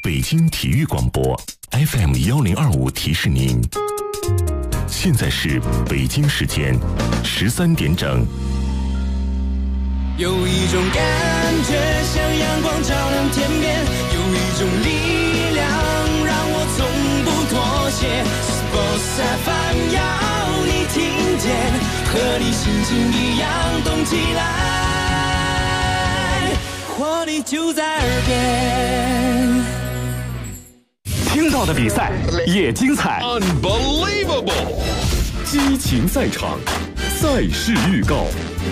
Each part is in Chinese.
北京体育广播 FM1025提示您，现在是北京时间13点整。 有一种感觉像阳光照亮天边，有一种力量让我从不妥协。Sports FM 要你听见，和你心情一样动起来，活力就在耳边。 听到的比赛也精彩 ，Unbelievable！ 激情赛场，赛事预告。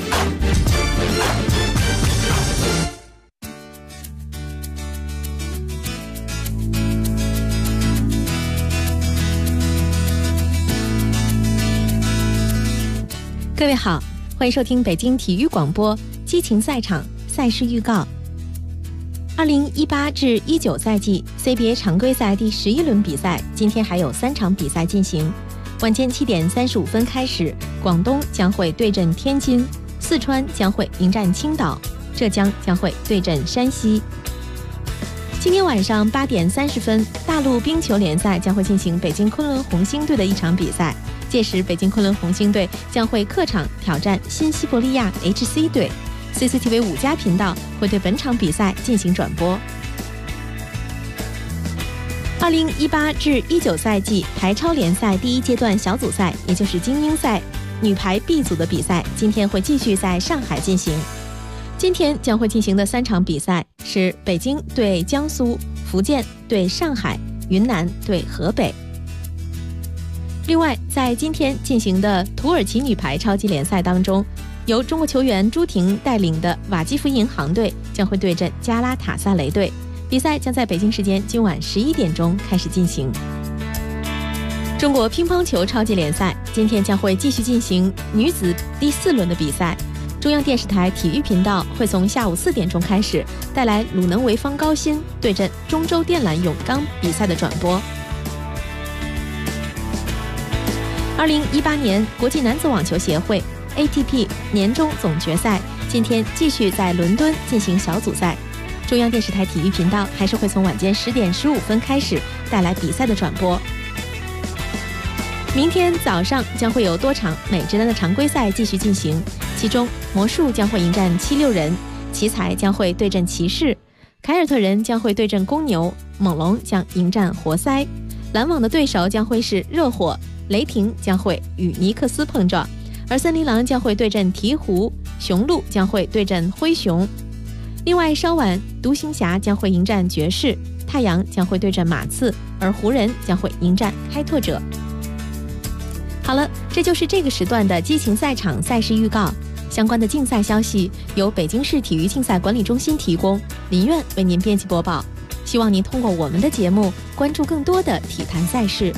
各位好，欢迎收听北京体育广播激情赛场赛事预告。2018至19赛季 CBA 常规赛第11轮比赛，今天还有3场比赛进行。晚间7点35分开始，广东将会对阵天津，四川将会迎战青岛，浙江将会对阵山西。今天晚上8点30分，大陆冰球联赛将会进行北京昆仑红星队的一场比赛，届时北京昆仑红星队将会客场挑战新西伯利亚 HC 队。CCTV 5家频道会对本场比赛进行转播。2018至19赛季台超联赛第1阶段小组赛，也就是精英赛女排 B 组的比赛，今天会继续在上海进行。今天将会进行的3场比赛是北京对江苏、福建对上海、云南对河北。另外，在今天进行的土耳其女排超级联赛当中，由中国球员朱婷带领的瓦基弗银行队将会对阵加拉塔萨雷队，比赛将在北京时间今晚11点钟开始进行。中国乒乓球超级联赛今天将会继续进行女子第4轮的比赛，中央电视台体育频道会从下午4点钟开始带来鲁能潍坊高新对阵中州电缆永钢比赛的转播。2018年国际男子网球协会ATP 年终总决赛今天继续在伦敦进行小组赛，中央电视台体育频道还是会从晚间10点15分开始带来比赛的转播。明天早上将会有多场美职篮的常规赛继续进行，其中魔术将会迎战76人，奇才将会对阵骑士，凯尔特人将会对阵公牛，猛龙将迎战活塞，篮网的对手将会是热火，雷霆将会与尼克斯碰撞，而森林狼将会对阵鹈鹕，雄鹿将会对阵灰熊。另外稍晚独行侠将会迎战爵士，太阳将会对阵马刺，而湖人将会迎战开拓者。好了，这就是这个时段的激情赛场赛事预告。相关的竞赛消息由北京市体育竞赛管理中心提供，林苑为您编辑播报。希望您通过我们的节目关注更多的体坛赛事。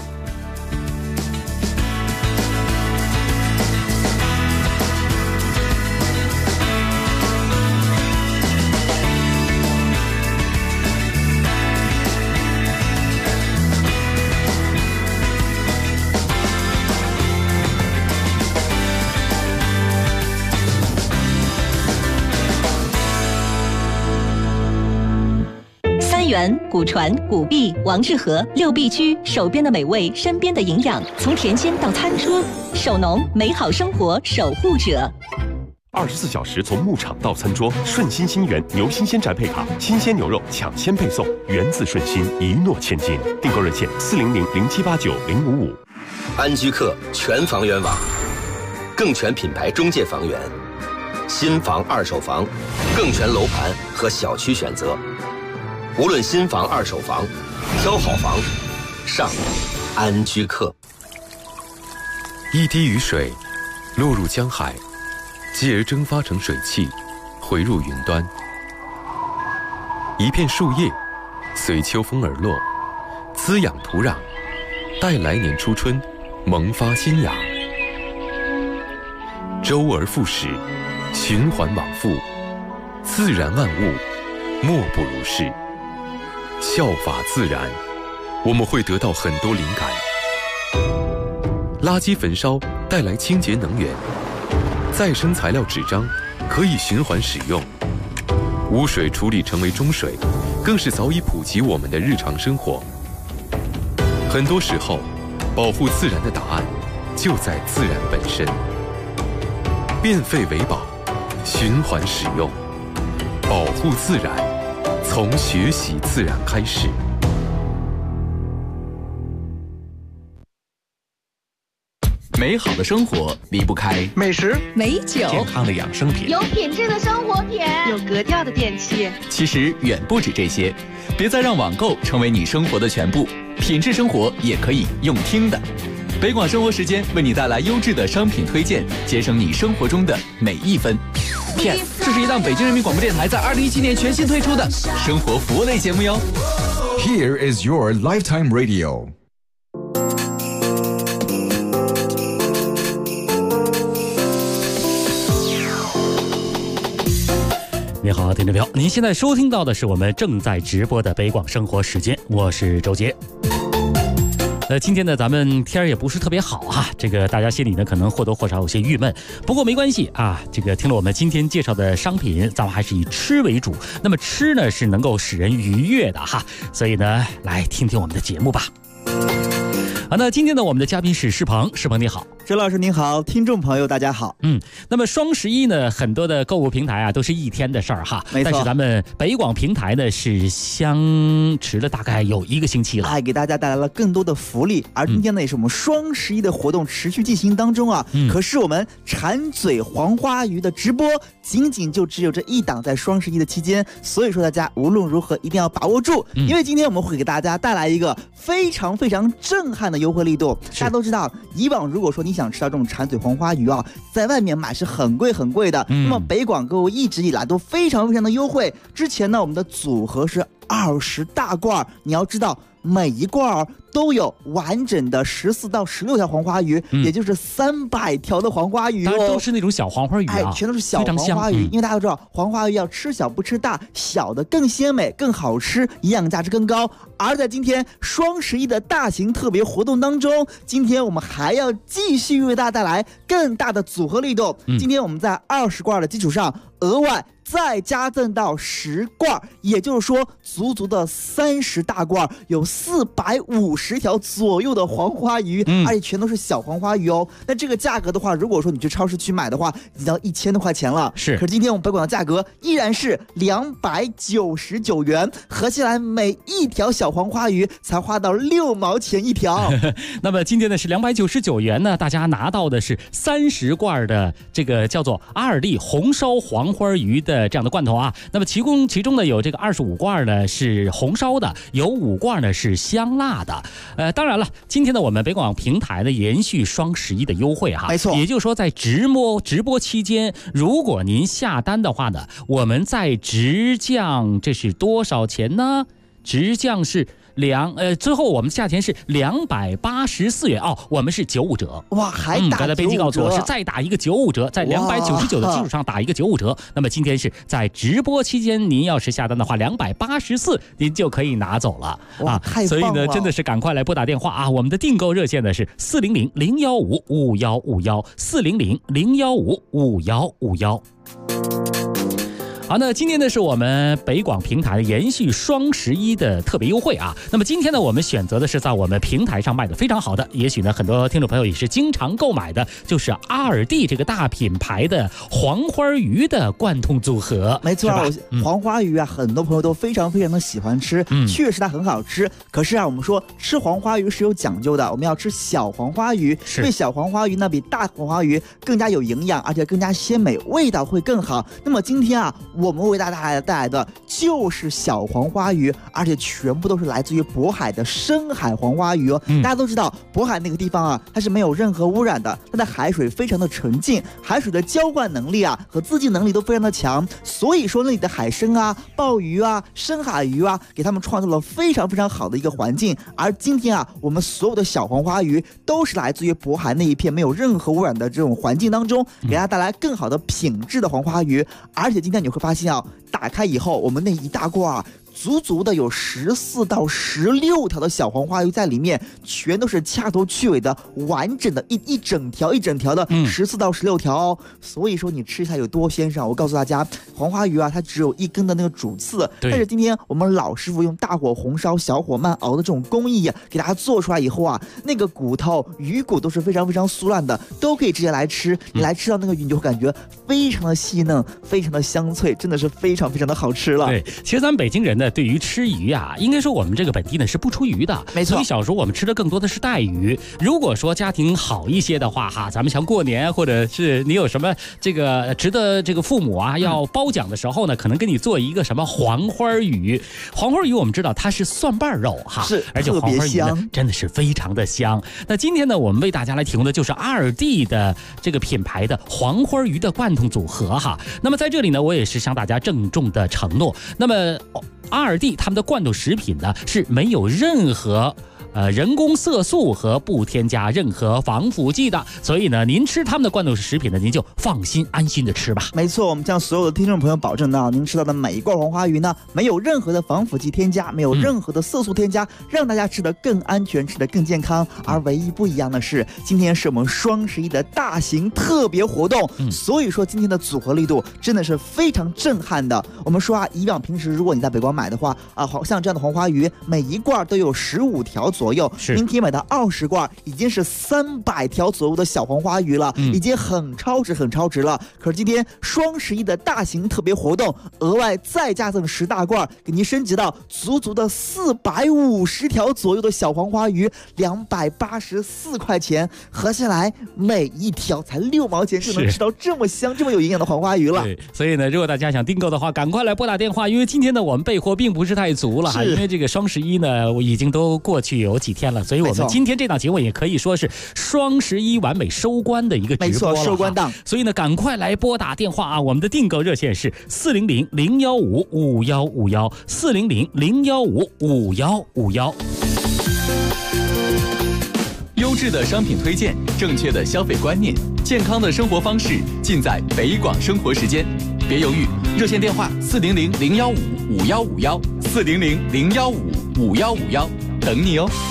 古传、古壁、王致和6必居，手边的美味，身边的营养，从甜鲜到餐桌，守农，美好生活守护者。 24小时从牧场到餐桌，顺心新源牛新鲜宅配卡，新鲜牛肉抢先配送，源自顺心，一诺千金。订购热线400-0789-055。 安居客全房源网，更全品牌中介房源，新房、二手房，更全楼盘和小区选择。无论新房、二手房，挑好房，上安居客。 一滴雨水落入江海，继而蒸发成水汽，回入云端。一片树叶随秋风而落，滋养土壤，待来年初春萌发新芽。周而复始，循环往复，自然万物莫不如是。效法自然，我们会得到很多灵感。垃圾焚烧带来清洁能源，再生材料纸张可以循环使用，污水处理成为中水， 更是早已普及我们的日常生活。很多时候，保护自然的答案就在自然本身。变废为宝，循环使用，保护自然，从学习自然开始。 美好的生活离不开美食、 美酒、 健康的养生品， 有品质的生活品， 有格调的电器。 其实远不止这些，别再让网购成为你生活的全部，品质生活也可以用听的。北广生活时间为你带来优质的商品推荐，节省你生活中的每一分。PS， 这是一档北京人民广播电台在2017年全新推出的生活服务类节目哟。 Here is your lifetime radio。 你好，听众朋友，您现在收听到的是我们正在直播的北广生活时间，我是周杰。今天呢，咱们天儿也不是特别好哈，这个大家心里呢可能或多或少有些郁闷，不过没关系啊。这个听了我们今天介绍的商品，咱们还是以吃为主。那么吃呢是能够使人愉悦的哈，所以呢，来听听我们的节目吧。好，那今天呢，我们的嘉宾是施鹏，施鹏你好。 周老师您好，听众朋友大家好。 那么双11呢，很多的购物平台啊都是一天的事儿哈， 没错。 但是咱们北广平台呢是相持了大概有1个星期了， 给大家带来了更多的福利。而今天呢，也是我们双11的活动持续进行当中啊。可是我们馋嘴黄花鱼的直播仅仅就只有这一档，在双11的期间，所以说大家无论如何一定要把握住，因为今天我们会给大家带来一个非常非常震撼的优惠力度。大家都知道，以往如果说你想吃到这种馋嘴黄花鱼啊，在外面买是很贵很贵的。那么北广购物一直以来都非常非常的优惠。之前呢，我们的组合是20大罐，你要知道每一罐都有完整的14到16条黄花鱼，也就是300条的黄花鱼当然都是那种小黄花鱼啊， 全都是小黄花鱼。因为大家都知道，黄花鱼要吃小不吃大，小的更鲜美更好吃，营养价值更高。而在今天双11的大型特别活动当中，今天我们还要继续为大家带来更大的组合力度。今天我们在20罐的基础上，额外再加赠到10罐，也就是说足足的30大罐，有450条左右的黄花鱼，而且全都是小黄花鱼哦。那这个价格的话，如果说你去超市去买的话，已经到1000多块钱了。 是， 可是今天我们北广的价格依然是299元，合起来每一条小黄花鱼才花到6毛钱一条。 那么今天呢是299元呢，大家拿到的是30罐的这个叫做阿尔蒂红烧黄花鱼的这样的罐头啊。那么其中呢有这个25罐呢是红烧的，有5罐呢是香辣的。当然了，今天呢我们北广平台呢延续双11的优惠哈， 没错。 也就是说在直播期间，如果您下单的话呢，我们再直降，这是多少钱呢？直降是最后我们价钱是284元哦，我们是95折。 哇，还打95折！ 刚才编辑告诉我是再打一个95折，在299的基础上打一个95折。那么今天是在直播期间，您要是下单的话，284您就可以拿走了啊！ 太棒了！ 所以呢，真的是赶快来拨打电话啊！我们的订购热线呢是400-015-5151，400-015-5151。好，那今天呢是我们北广平台延续双11的特别优惠啊。那么今天呢，我们选择的是在我们平台上卖的非常好的，也许呢很多听众朋友也是经常购买的，就是阿尔蒂这个大品牌的黄花鱼的贯通组合。 没错，黄花鱼啊，很多朋友都非常非常的喜欢吃，确实它很好吃。可是啊，我们说吃黄花鱼是有讲究的，我们要吃小黄花鱼，因为小黄花鱼呢比大黄花鱼更加有营养，而且更加鲜美，味道会更好。那么今天啊，我们为大家带来的就是小黄花鱼，而且全部都是来自于渤海的深海黄花鱼哦。大家都知道渤海那个地方啊，它是没有任何污染的，它的海水非常的纯净，海水的浇灌能力啊和自净能力都非常的强，所以说那里的海参啊、鲍鱼啊、深海鱼啊，给他们创造了非常非常好的一个环境。而今天啊，我们所有的小黄花鱼都是来自于渤海那一片没有任何污染的这种环境当中，给大家带来更好的品质的黄花鱼。而且今天你会发现啊，打开以后，我们那一大罐啊， 足足的有14到16条的小黄花鱼在里面，全都是掐头去尾的，完整的一整条的14到16条哦。所以说你吃起来有多鲜爽。我告诉大家，黄花鱼啊，它只有一根的那个主刺，但是今天我们老师傅用大火红烧、小火慢熬的这种工艺给大家做出来以后啊，那个骨头、鱼骨都是非常非常酥烂的，都可以直接来吃。你来吃到那个鱼，你就会感觉非常的细嫩，非常的香脆，真的是非常非常的好吃了。 对，其实咱们北京人呢，对于吃鱼啊，应该说我们这个本地呢是不出鱼的， 没错。 所以小时候我们吃的更多的是带鱼。如果说家庭好一些的话哈，咱们像过年或者是你有什么这个值得这个父母啊要褒奖的时候呢，可能给你做一个什么黄花鱼。黄花鱼我们知道它是蒜瓣肉哈， 是， 而且黄花鱼呢真的是非常的香。那今天呢，我们为大家来提供的就是2D的这个品牌的黄花鱼的罐头组合哈。那么在这里呢，我也是向大家郑重的承诺，那么2D 他们的罐头食品呢是没有任何人工色素和不添加任何防腐剂的，所以呢，您吃他们的罐头食品呢，您就放心安心的吃吧。 没错，我们向所有的听众朋友保证到，您吃到的每一罐黄花鱼呢，没有任何的防腐剂添加，没有任何的色素添加，让大家吃得更安全，吃得更健康。而唯一不一样的是，今天是我们双11的大型特别活动，所以说今天的组合力度真的是非常震撼的。我们说啊，以往平时如果你在北广买的话啊，像这样的黄花鱼，每一罐都有15条左右，您可以买到20罐，已经是300条左右的小黄花鱼了，已经很超值了。可是今天双11的大型特别活动，额外再加赠10大罐，给您升级到足足的450条左右的小黄花鱼，284块钱，合下来每一条才6毛钱，就能吃到这么香、这么有营养的黄花鱼了。 对，所以呢，如果大家想订购的话，赶快来拨打电话，因为今天呢，我们备货并不是太足了哈，因为这个双11呢，我已经都过去有几天了，所以我们今天这档节目也可以说是双11完美收官的一个直播了， 没错，收官档。 所以呢，赶快来拨打电话啊！我们的订购热线是400-015-5151，400-015-5151。 优质的商品推荐，正确的消费观念，健康的生活方式，尽在北广生活时间。别犹豫，热线电话400-015-5151，400-015-5151，等你哦。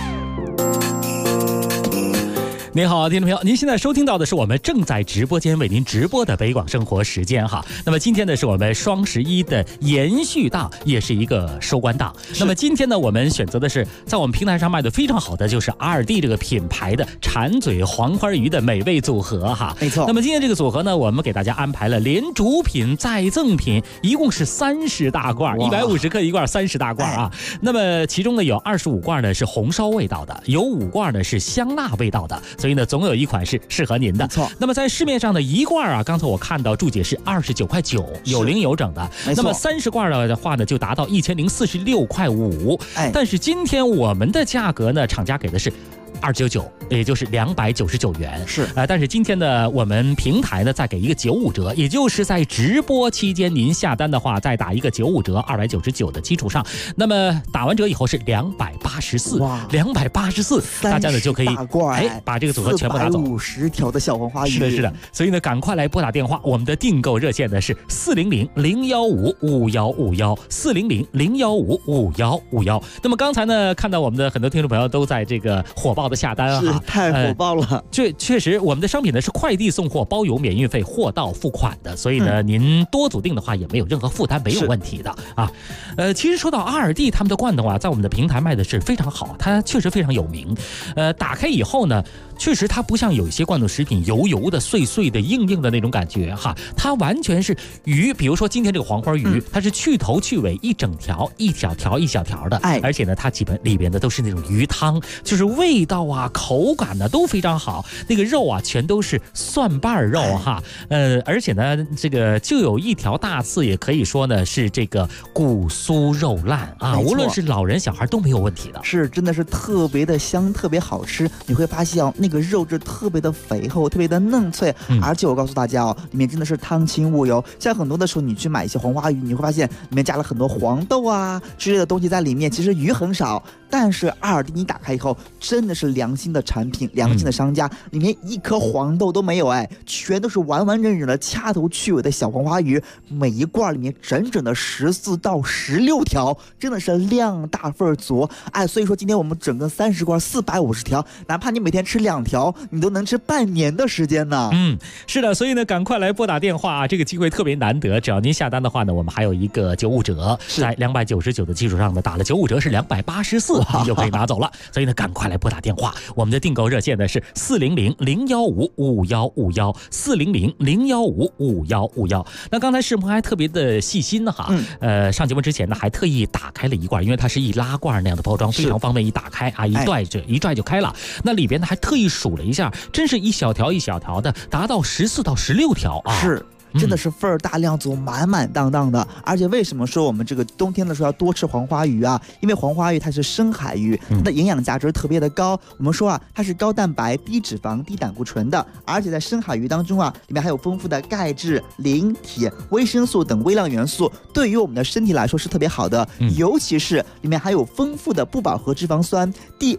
您好，听众朋友，您现在收听到的是我们正在直播间为您直播的北广生活时间哈。那么今天呢，是我们双11的延续档，也是一个收官档。那么今天呢，我们选择的是在我们平台上卖的非常好的，就是2D 这个品牌的馋嘴黄花鱼的美味组合哈。 没错。 那么今天这个组合呢，我们给大家安排了连主品再赠品，一共是30大罐，150克一罐，30大罐啊。那么其中呢，有25罐呢是红烧味道的，有5罐呢是香辣味道的。所以呢，总有一款是适合您的。 没错。 那么在市面上的一罐啊，刚才我看到注解是29块9，有零有整的。那么30罐的话呢，就达到1046块5。但是今天我们的价格呢，厂家给的是299，也就是299元。 是， 但是今天呢，我们平台呢再给一个95折，也就是在直播期间您下单的话，再打一个95折，299的基础上，那么打完折以后是284，284，大家呢就可以把这个组合全部拿走。 50条的小黄花鱼。 是的，所以呢，赶快来拨打电话，我们的订购热线呢是400-015-5151，400-015-5151。那么刚才呢，看到我们的很多听众朋友都在这个火爆的下单啊， 是太火爆了。 确实，我们的商品呢是快递送货，包邮免运费，货到付款的，所以呢，您多组订的话也没有任何负担，没有问题的啊。其实说到2D他们的罐头啊，在我们的平台卖的是非常好，它确实非常有名。打开以后呢，确实它不像有一些罐头食品油油的、碎碎的、硬硬的那种感觉哈，它完全是鱼。比如说今天这个黄花鱼，它是去头去尾一整条，一小条一小条的，而且呢，它基本里边的都是那种鱼汤，就是味道啊、口感呢都非常好。那个肉啊，全都是蒜瓣肉哈，而且呢，这个就有一条大刺，也可以说呢是这个骨酥肉烂啊，无论是老人小孩都没有问题的。 是，真的是特别的香，特别好吃。你会发现哦，那个肉质特别的肥厚，特别的嫩脆，而且我告诉大家哦，里面真的是汤清物油。像很多的时候你去买一些黄花鱼，你会发现里面加了很多黄豆啊之类的东西在里面，其实鱼很少， 但是阿尔蒂你打开以后，真的是良心的产品，良心的商家，里面一颗黄豆都没有，全都是完完整整的掐头去尾的小黄花鱼，每一罐里面整整的14到16条，真的是量大份足，所以说今天我们整个30罐450条，哪怕你每天吃2条，你都能吃半年的时间呢。 是的，所以呢，赶快来拨打电话啊，这个机会特别难得，只要您下单的话呢，我们还有一个95折，在299的基础上呢，打了95折是284，你就可以拿走了。所以呢，赶快来拨打电话，我们的订购热线呢是400-015-5151，400-015-5151。那刚才世鹏还特别的细心哈，上节目之前呢还特意打开了一罐，因为它是一拉罐那样的包装，非常方便，一打开啊一拽就开了。那里边呢还特意数了一下，真是一小条一小条的，达到14到16条啊。 是。真的是份儿大量足，满满当当的。而且为什么说我们这个冬天的时候要多吃黄花鱼啊？因为黄花鱼它是深海鱼，它的营养价值特别的高。我们说它是高蛋白、低脂肪、低胆固醇的，而且在深海鱼当中里面还有丰富的钙质、磷、铁、维生素等微量元素，对于我们的身体来说是特别好的。尤其是里面还有丰富的不饱和脂肪酸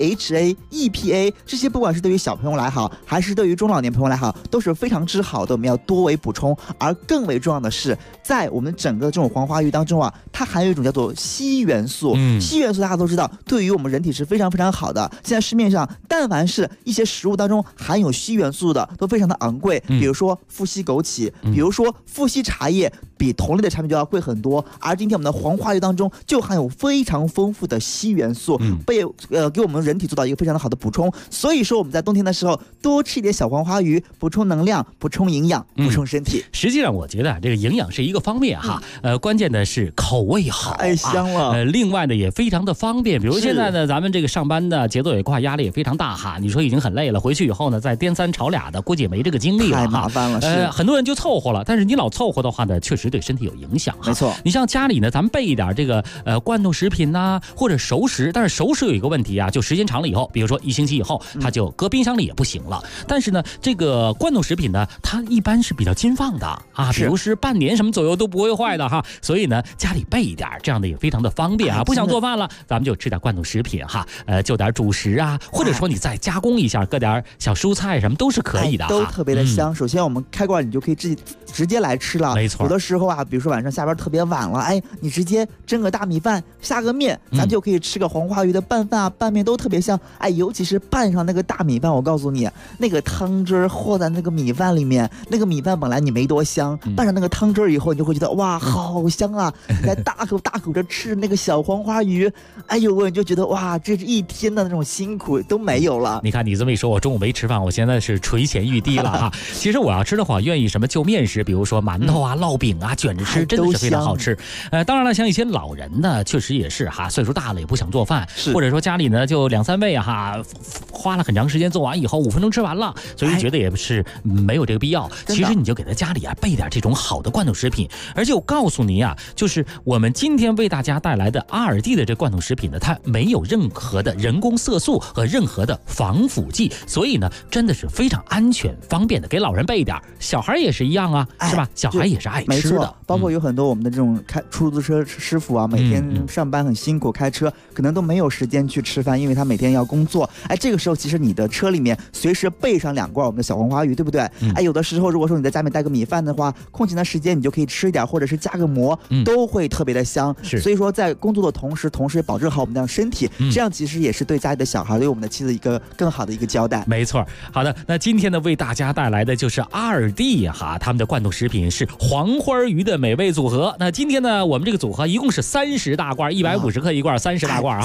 DHA、EPA， 这些不管是对于小朋友来好，还是对于中老年朋友来好，都是非常之好的，我们要多为补充。而更为重要的是，在我们整个这种黄花鱼当中它含有一种叫做硒元素。硒元素大家都知道，对于我们人体是非常非常好的。现在市面上但凡是一些食物当中含有硒元素的，都非常的昂贵。比如说富硒枸杞，比如说富硒茶叶，比同类的产品就要贵很多。而今天我们的黄花鱼当中就含有非常丰富的硒元素，给我们人体做到一个非常的好的补充。所以说我们在冬天的时候多吃一点小黄花鱼，补充能量，补充营养，补充身体。 实际上我觉得这个营养是一个方面哈，关键的是口味好， 太香了。 另外呢也非常的方便，比如现在呢咱们这个上班的节奏也快，压力也非常大哈。你说已经很累了，回去以后呢再颠3炒2的，估计也没这个精力了， 太麻烦了。 很多人就凑合了，但是你老凑合的话呢，确实对身体有影响。 没错， 你像家里呢，咱们备一点这个罐头食品呐，或者熟食，但是熟食有一个问题啊，就时间长了以后，比如说1星期以后，它就搁冰箱里也不行了。但是呢，这个罐头食品呢，它一般是比较经放的啊，比如是半年什么左右都不会坏的哈。所以呢，家里备一点，这样的也非常的方便啊。不想做饭了，咱们就吃点罐头食品哈，就点主食啊，或者说你再加工一下，搁点小蔬菜什么都是可以的， 都特别的香。首先我们开罐你就可以直接来吃了， 没错。 有的时候比如说晚上下班特别晚了，你直接蒸个大米饭，下个面，咱就可以吃个黄花鱼的拌饭拌面都特别香。尤其是拌上那个大米饭，我告诉你，那个汤汁和在那个米饭里面，那个米饭本来你没多香，拌上那个汤汁以后，你就会觉得哇，好香啊！你在大口大口的吃那个小黄花鱼，你就觉得哇，这是一天的那种辛苦都没有了。 你看你这么一说，我中午没吃饭，我现在是垂涎欲滴了哈。其实我要吃的话，愿意什么就面食，比如说馒头啊、烙饼啊，卷着吃，真的是非常好吃。当然了，像一些老人呢，确实也是哈，岁数大了也不想做饭，或者说家里呢就2、3位花了很长时间做完以后5分钟吃完了，所以觉得也是没有这个必要。其实你就给他家里备点这种好的罐头食品，而且我告诉你就是我们今天为大家带来的阿尔蒂的这罐头食品呢，它没有任何的人工色素和任何的防腐剂，所以呢真的是非常安全方便的，给老人备一点，小孩也是一样是吧？小孩也是爱吃的。 包括有很多我们的这种开出租车师傅每天上班很辛苦，开车可能都没有时间去吃饭，因为他每天要工作。这个时候其实你的车里面随时备上2罐我们的小黄花鱼，对不对？有的时候如果说你在家里面带个米饭的话，空闲的时间你就可以吃一点，或者是加个馍，都会特别的香。所以说在工作的同时也保证好我们的身体，这样其实也是对家里的小孩，对我们的妻子一个更好的一个交代。 没错。好的，那今天呢为大家带来的就是阿尔蒂他们的罐头食品是黄花鱼的美味组合。那今天呢我们这个组合一共是30大罐，150克一罐，30大罐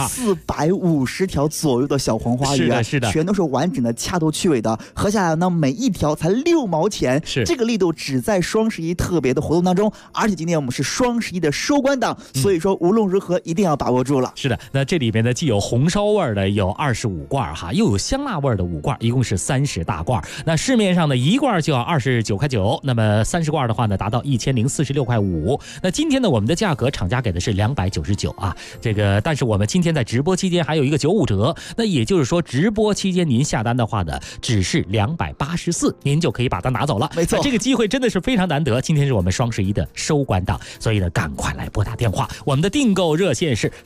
450条左右的小黄花鱼， 是的， 全都是完整的掐头去尾的，合下来呢每一条才6毛钱，这个力度只在双11特别的活动当中，而且今天我们是双11的收官档，所以说无论如何一定要把握住了。 是的，那这里面呢既有红烧味的有25罐又有香辣味的5罐，一共是30大罐。那市面上呢1罐就要29块9，那么30罐的话呢达到1046块5。那今天呢我们的价格厂家给的是299这个，但是我们今天在直播期间还有一个95折，那也就是说直播期间您下单的话呢只是284，您就可以把它拿走了。 没错， 这个机会真的是非常难得，今天是我们双11的收官档，所以呢，赶快来拨打电话。我们的订购热线是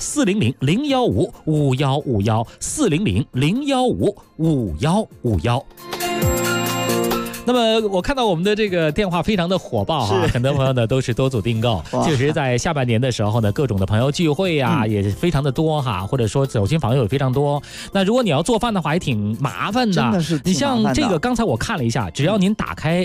400-015-5151，400-015-5151。那么我看到我们的这个电话非常的火爆哈，很多朋友呢都是多组订购。确实在下半年的时候呢，各种的朋友聚会啊也非常的多哈，或者说走亲访友也非常多。那如果你要做饭的话，还挺麻烦的。 真的是你像这个，刚才我看了一下，只要您打开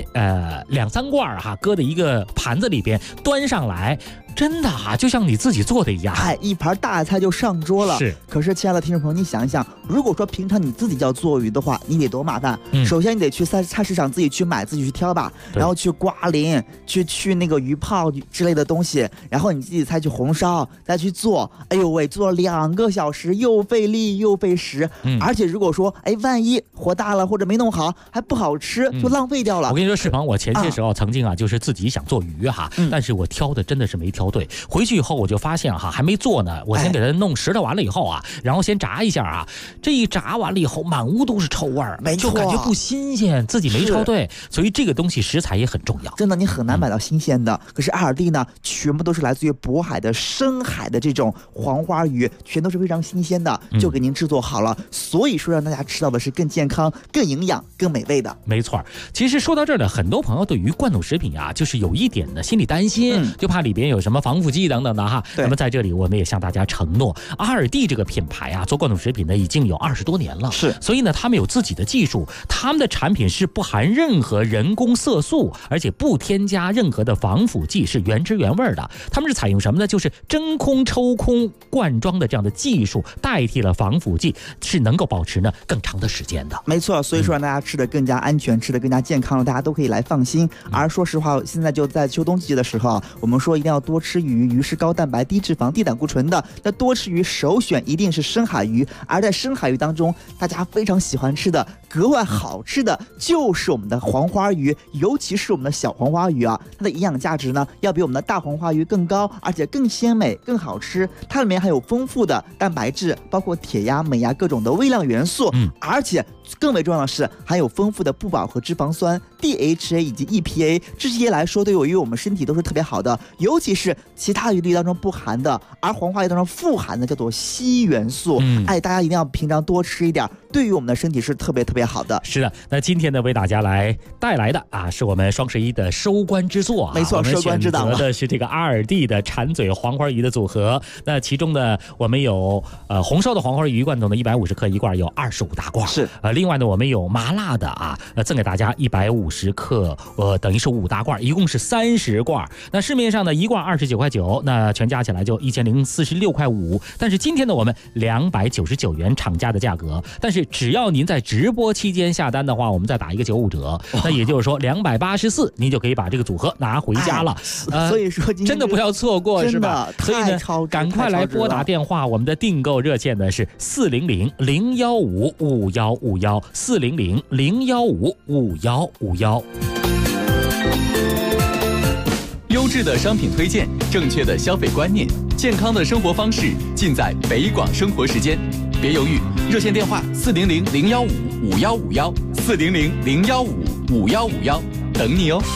2-3罐哈，搁在一个盘子里边，端上来。真的啊，就像你自己做的一样， 一盘大菜就上桌了。 是， 可是亲爱的听众朋友，你想一想，如果说平常你自己要做鱼的话，你得多麻烦。首先你得去菜市场自己去买，自己去挑吧，然后去刮鳞，去那个鱼泡之类的东西，然后你自己再去红烧，再去做。哎呦喂，做了2个小时，又费力又费时。而且如果说万一火大了或者没弄好，还不好吃，就浪费掉了。 我跟你说，世鹏，我前些时候曾经啊，就是自己想做鱼哈，但是我挑的真的是没挑对，回去以后我就发现哈，还没做呢，我先给它弄石头完了以后啊，然后先炸一下啊，这一炸完了以后，满屋都是臭味儿，就感觉不新鲜，自己没挑对，所以这个东西食材也很重要。 真的，你很难买到新鲜的。可是阿尔蒂呢，全部都是来自于渤海的深海的这种黄花鱼，全都是非常新鲜的，就给您制作好了。所以说让大家吃到的是更健康、更营养、更美味的。 没错，其实说到这儿呢，很多朋友对于罐头食品啊，就是有一点的心理担心，就怕里边有什么防腐剂等等的哈。那么在这里我们也向大家承诺，阿尔蒂这个品牌啊，做罐头食品呢已经有20多年了，所以呢他们有自己的技术，他们的产品是不含任何人工色素，而且不添加任何的防腐剂，是原汁原味的。他们是采用什么呢？就是真空抽空灌装的这样的技术，代替了防腐剂，是能够保持呢更长的时间的。 没错，所以说让大家吃得更加安全，吃得更加健康了，大家都可以来放心。而说实话，现在就在秋冬季节的时候，我们说一定要多吃鱼，鱼是高蛋白、低脂肪、低胆固醇的。那多吃鱼首选一定是深海鱼，而在深海鱼当中，大家非常喜欢吃的、格外好吃的就是我们的黄花鱼，尤其是我们的小黄花鱼啊，它的营养价值呢要比我们的大黄花鱼更高，而且更鲜美、更好吃。它里面还有丰富的蛋白质，包括铁呀、镁呀各种的微量元素，而且更为重要的是含有丰富的不饱和脂肪酸 DHA 以及 EPA， 这些来说对于我们身体都是特别好的，尤其是其他鱼类当中不含的，而黄花鱼当中富含的叫做硒元素。大家一定要平常多吃一点，对于我们的身体是特别特别好的。 是的，那今天呢为大家来带来的啊，是我们双11的收官之作啊。 没错，收官之档。 我们选择的是这个阿尔蒂的馋嘴黄花鱼的组合。那其中呢，我们有红烧的黄花鱼罐头呢150克一罐，有25大罐。 是另外呢，我们有麻辣的啊，赠给大家150克，等于是5大罐，一共是30罐。那市面上呢一罐29块9，那全加起来就1046块5。但是今天呢，我们299元厂家的价格，但是只要您在直播期间下单的话，我们再打一个95折，那也就是说284，您就可以把这个组合拿回家了。 所以说真的不要错过，是吧？所以呢，赶快来拨打电话，我们的订购热线呢是400-015-5151，400-015-5151。 优质的商品推荐，正确的消费观念，健康的生活方式，尽在北广生活时间。别犹豫，热线电话400-015-5151，400-015-5151，等你哦。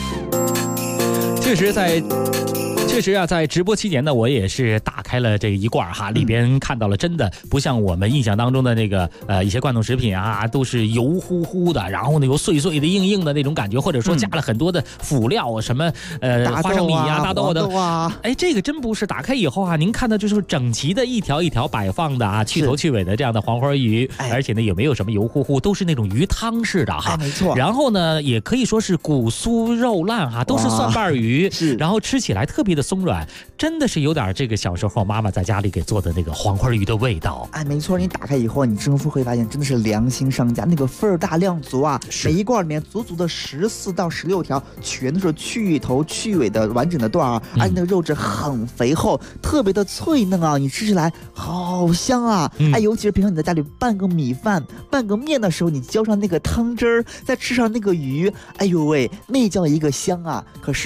确实啊，在直播期间呢，我也是打开了这一罐哈，里边看到了真的不像我们印象当中的那个一些罐头食品啊，都是油乎乎的，然后呢有碎碎的、硬硬的那种感觉，或者说加了很多的辅料，什么花生米啊、大豆的哎，这个真不是。打开以后啊，您看到就是整齐的一条一条摆放的啊，去头去尾的这样的黄花鱼，而且呢也没有什么油乎乎，都是那种鱼汤式的哈， 没错。 然后呢，也可以说是骨酥肉烂哈，都是蒜瓣鱼，然后吃起来特别的松软，真的是有点这个小时候妈妈在家里给做的那个黄花鱼的味道。 哎，没错，你打开以后，你真会发现真的是良心商家，那个份儿大量足啊，每一罐里面足足的14到16条，全都是去头去尾的完整的段儿，而且那个肉质很肥厚，特别的脆嫩啊，你吃起来好香啊！哎，尤其是平常你在家里拌个米饭、拌个面的时候，你浇上那个汤汁儿，再吃上那个鱼，哎呦喂，那叫一个香啊！可是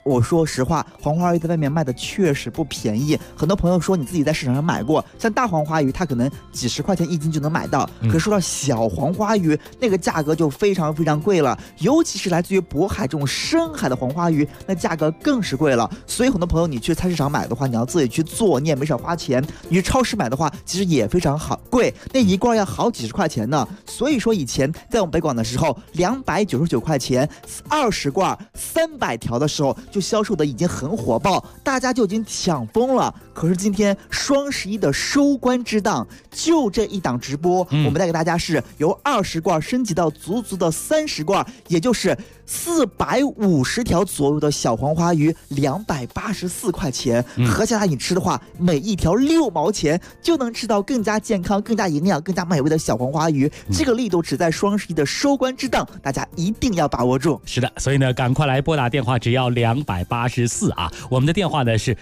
我说实话，黄花鱼在外面卖的确实不便宜。很多朋友说你自己在市场上买过，像大黄花鱼，它可能几十块钱1斤就能买到。可是说到小黄花鱼，那个价格就非常非常贵了，尤其是来自于渤海这种深海的黄花鱼，那价格更是贵了。所以很多朋友你去菜市场买的话，你要自己去做，你也没少花钱。你去超市买的话，其实也非常好贵，那一罐要好几十块钱呢。所以说以前在我们北广的时候，299块钱20罐300条的时候，就销售的已经很火爆，大家就已经抢疯了。可是今天双11的收官之档，就这一档直播，我们带给大家是由20罐升级到足足的30罐，也就是450条左右的小黄花鱼，284块钱。合下来你吃的话，每一条6毛钱就能吃到更加健康、更加营养、更加美味的小黄花鱼。这个力度只在双11的收官之档，大家一定要把握住。 是的，所以呢，赶快来拨打电话，只要284啊！我们的电话呢是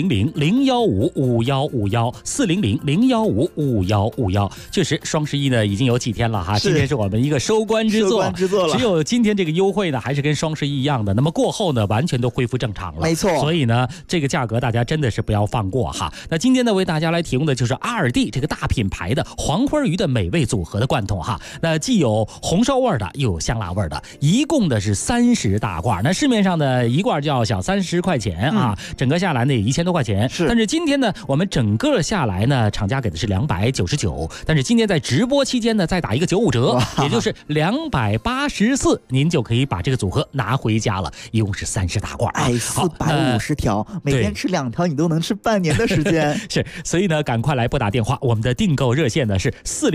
400-015-5151，400-015-5151。确实，双11呢已经有几天了哈，今天是我们一个收官之作了。只有今天这个优惠呢，还是跟双11一样的。那么过后呢，完全都恢复正常了。 没错。 所以呢，这个价格大家真的是不要放过哈。那今天呢，为大家来提供的就是2D这个大品牌的黄花鱼的美味组合的罐头哈。那既有红烧味的，又有香辣味的，一共的是30大罐。那市面上的一罐就要小30块钱啊，整个下来呢也1000多块钱。 是。 但是今天呢，我们整个下来呢，厂家给的是299，但是今天在直播期间呢，再打一个95折，也就是284，您就可以把这个组合拿回家了。一共是30大罐， 哎，450条，每天吃2条，你都能吃半年的时间。 是，所以呢，赶快来拨打电话，我们的订购热线呢是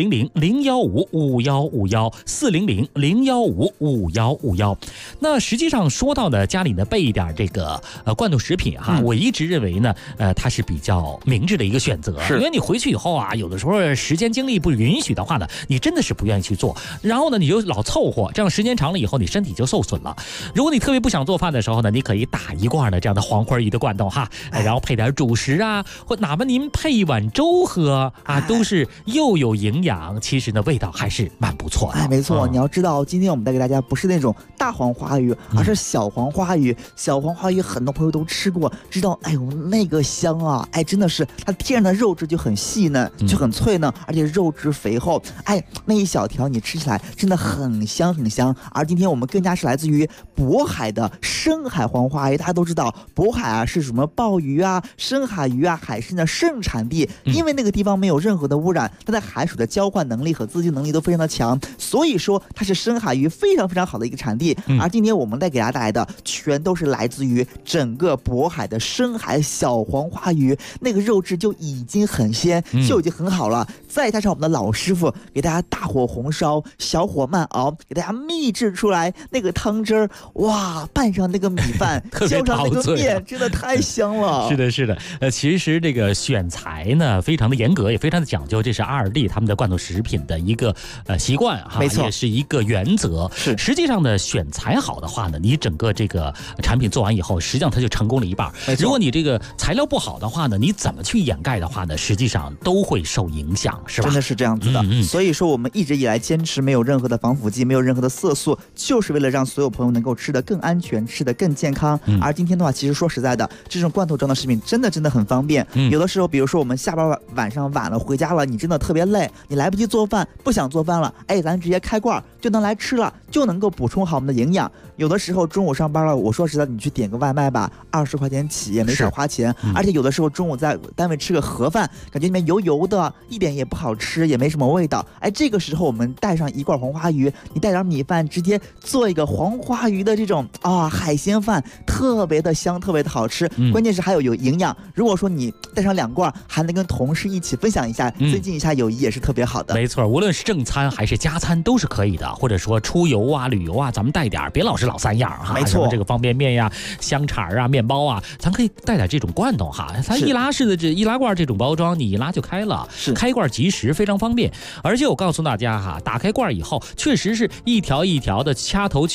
400-015-5151，400-015-5151。那实际上说到呢，家里呢备一点这个罐头食品哈，我一直认为呢，它是比较明智的一个选择，因为你回去以后啊，有的时候时间精力不允许的话呢，你真的是不愿意去做，然后呢，你就老凑合，这样时间长了以后，你身体就受损了。如果你特别不想做饭的时候呢，你可以打一罐的这样的黄花鱼的罐头哈，然后配点主食啊，或哪怕您配一碗粥喝啊，都是又有营养，其实呢味道还是蛮不错的。 哎，没错，你要知道，今天我们带给大家不是那种大黄花鱼，而是小黄花鱼。小黄花鱼很多朋友都吃过，知道，哎呦那个香啊，哎真的是它天然的肉质就很细嫩，就很脆嫩，而且肉质肥厚，哎那一小条你吃起来真的很香很香。而今天我们更加是来自于渤海的深海黄花鱼，大家都知道渤海啊是什么鲍鱼啊、深海鱼啊、海参的盛产地，因为那个地方没有任何的污染，它在海水的交换能力和自救能力都非常的强，所以说它是深海鱼非常非常好的一个产地。而今天我们带给大家带来的全都是来自于整个渤海的深海小黄花鱼，那个肉质就已经很鲜，就已经很好了，再加上我们的老师傅给大家大火红烧、小火慢熬，给大家秘制出来那个汤汁儿，哇，拌上那个米饭，浇上那个面，真的太香了。 是的，是的。其实这个选材呢非常的严格，也非常的讲究，这是2D他们的罐头食品的一个习惯哈， 没错， 也是一个原则。 是， 实际上呢，选材好的话呢，你整个这个产品做完以后，实际上它就成功了一半。如果你这个材料不好的话呢，你怎么去掩盖的话呢，实际上都会受影响，是吧？ 真的是这样子的。所以说我们一直以来坚持没有任何的防腐剂，没有任何的色素，就是为了让所有朋友能够吃得更安全，吃得更健康。而今天的话，其实说实在的，这种罐头装的食品真的很方便。有的时候比如说我们下班晚上晚了回家了，你真的特别累，你来不及做饭，不想做饭了，哎，咱直接开罐就能来吃了，就能够补充好我们的营养。有的时候中午上班了，我说实在，你去点个外卖吧，20块钱起也没少花钱。而且有的时候中午在单位吃个盒饭，感觉里面油油的，一点也不好吃，也没什么味道。哎，这个时候我们带上一罐黄花鱼，你带点米饭，直接做一个黄花鱼的这种海鲜饭，特别的香，特别的好吃。关键是还有营养。如果说你带上2罐，还能跟同事一起分享一下，增进一下友谊，也是特别好的。 没错，无论是正餐还是加餐都是可以的，或者说出游啊、旅游啊，咱们带点，别老是老3样哈。 没错， 这个方便面呀、香肠啊、面包啊，咱可以带点这种罐头哈。它易拉式的易拉罐这种包装，你一拉就开了，开罐即食，非常方便。而且我告诉大家哈，打开罐以后，确实是一条一条的掐头去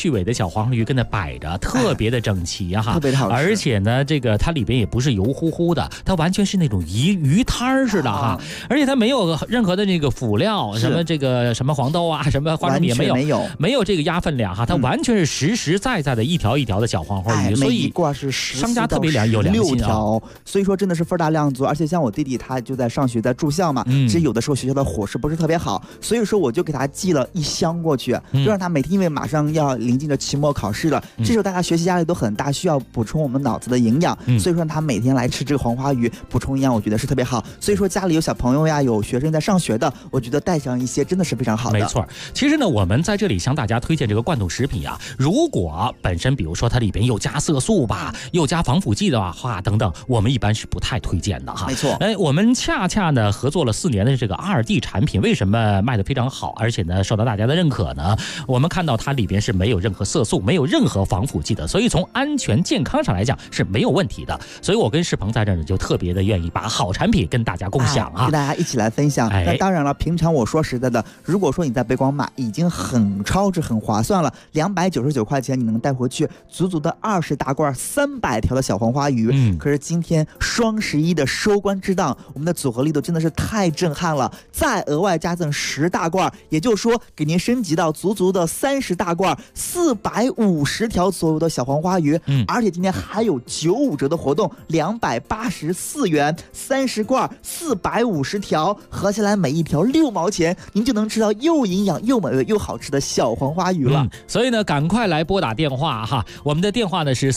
去尾的小黄花鱼跟那摆着，特别的整齐哈， 特别的好吃。 而且呢，这个它里边也不是油乎乎的，它完全是那种鱼摊似的哈，而且它没有任何的那个辅料，什么这个什么黄豆啊，什么花生米也没有这个压分量哈，它完全是实实在在的一条一条的小黄花鱼，所以每一罐是商家特别有良心啊，所以说真的是分大量足。而且像我弟弟他就在上学，在住校嘛，其实有的时候学校的伙食不是特别好，所以说我就给他寄了1箱过去，就让他每天，因为马上要临近着期末考试了，这时候大家学习压力都很大，需要补充我们脑子的营养，所以说他每天来吃这个黄花鱼补充营养，我觉得是特别好。所以说家里有小朋友呀，有学生在上学的，我觉得带上一些真的是非常好的。 没错，其实呢，我们在这里向大家推荐这个罐头食品啊，如果本身比如说它里边又加色素吧，又加防腐剂的话等等，我们一般是不太推荐的哈。 没错， 我们恰恰呢合作了4年的这个2D 产品，为什么卖得非常好，而且呢受到大家的认可呢？我们看到它里边是没有任何色素，没有任何防腐剂的，所以从安全健康上来讲是没有问题的。所以我跟世鹏在这儿就特别的愿意把好产品跟大家共享啊， 跟大家一起来分享。那当然了，平常我说实在的，如果说你在北广买已经很超值很划算了，299块钱你能带回去足足的20大罐300条的小黄花鱼。可是今天双11的收官之档，我们的组合力度真的是太震撼了，再额外加赠10大罐，也就是说给您升级到足足的30大罐450条左右的小黄花鱼。而且今天还有95折的活动，284元30罐450条，合起来每一条6毛钱，您就能吃到又营养又美味又好吃的小黄花鱼了。 所以呢，赶快来拨打电话哈，我们的电话呢是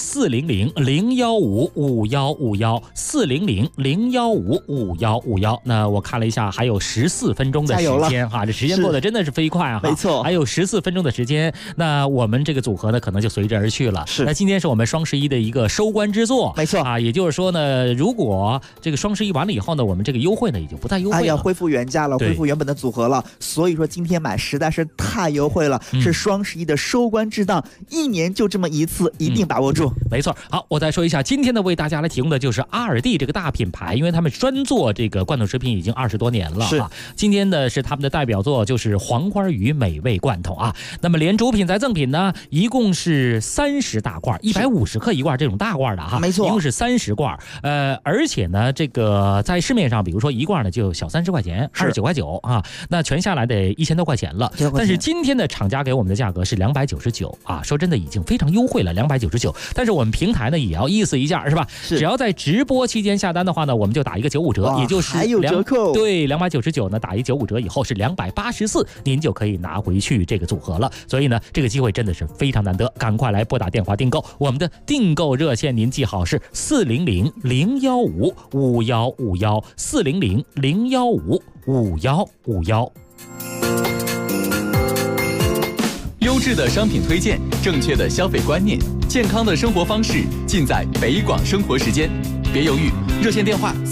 400-015-5151，400-015-5151。那我看了一下，还有14分钟的时间哈，这时间过得真的是飞快哈。 没错， 还有14分钟的时间，那我们这个组合呢可能就随之而去了。 是， 那今天是我们双11的一个收官之作。 没错啊，也就是说呢，如果这个双11完了以后呢，我们这个优惠呢也就不再优惠了， 要恢复原价了，恢复原本的组合了。所以说今天买实在是太优惠了，是双11的收官之档，1年就这么一次，一定把握住。 没错。好，我再说一下，今天呢为大家来提供的就是2D这个大品牌，因为他们专做这个罐头食品已经20多年了啊。今天呢是他们的代表作，就是黄花鱼美味罐头啊。那么连主品再赠品呢，一共是30大罐，150克一罐这种大罐的哈， 没错， 一共是30罐。而且呢，这个在市面上，比如说一罐呢就小30块钱，29块9啊，那全下来得1000多块钱了。但是今天的厂家给我们的价格是299啊，说真的已经非常优惠了，299。但是我们平台呢也要意思一下，是吧？只要在直播期间下单的话呢，我们就打一个95折，也就是还有折扣。 对，299呢打一95折以后是284，您就可以拿回去这个组合了。所以呢，这个机会真的是非常难得，赶快来拨打电话订购。我们的订购热线您记好是400-015-5151，400-015-5151。 优质的商品推荐，正确的消费观念，健康的生活方式，尽在北广生活时间。别犹豫，热线电话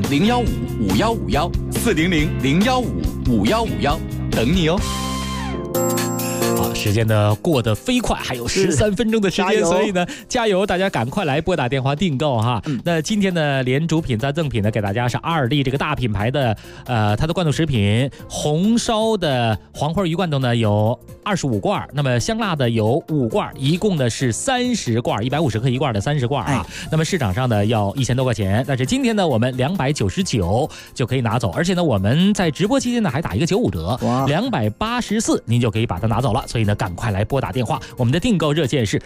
400-015-5151，400-015-5151，等你哦。 时间呢过得飞快，还有13分钟的时间，所以呢加油，大家赶快来拨打电话订购哈。那今天呢连主品再赠品呢给大家是2D这个大品牌的它的罐头食品，红烧的黄花鱼罐头呢有25罐，那么香辣的有5罐，一共呢是30罐，150克一罐的30罐啊。那么市场上呢要1000多块钱，但是今天呢我们299就可以拿走，而且呢我们在直播期间呢还打一个95折，284您就可以把它拿走了。所以呢赶快来拨打电话，我们的订购热线是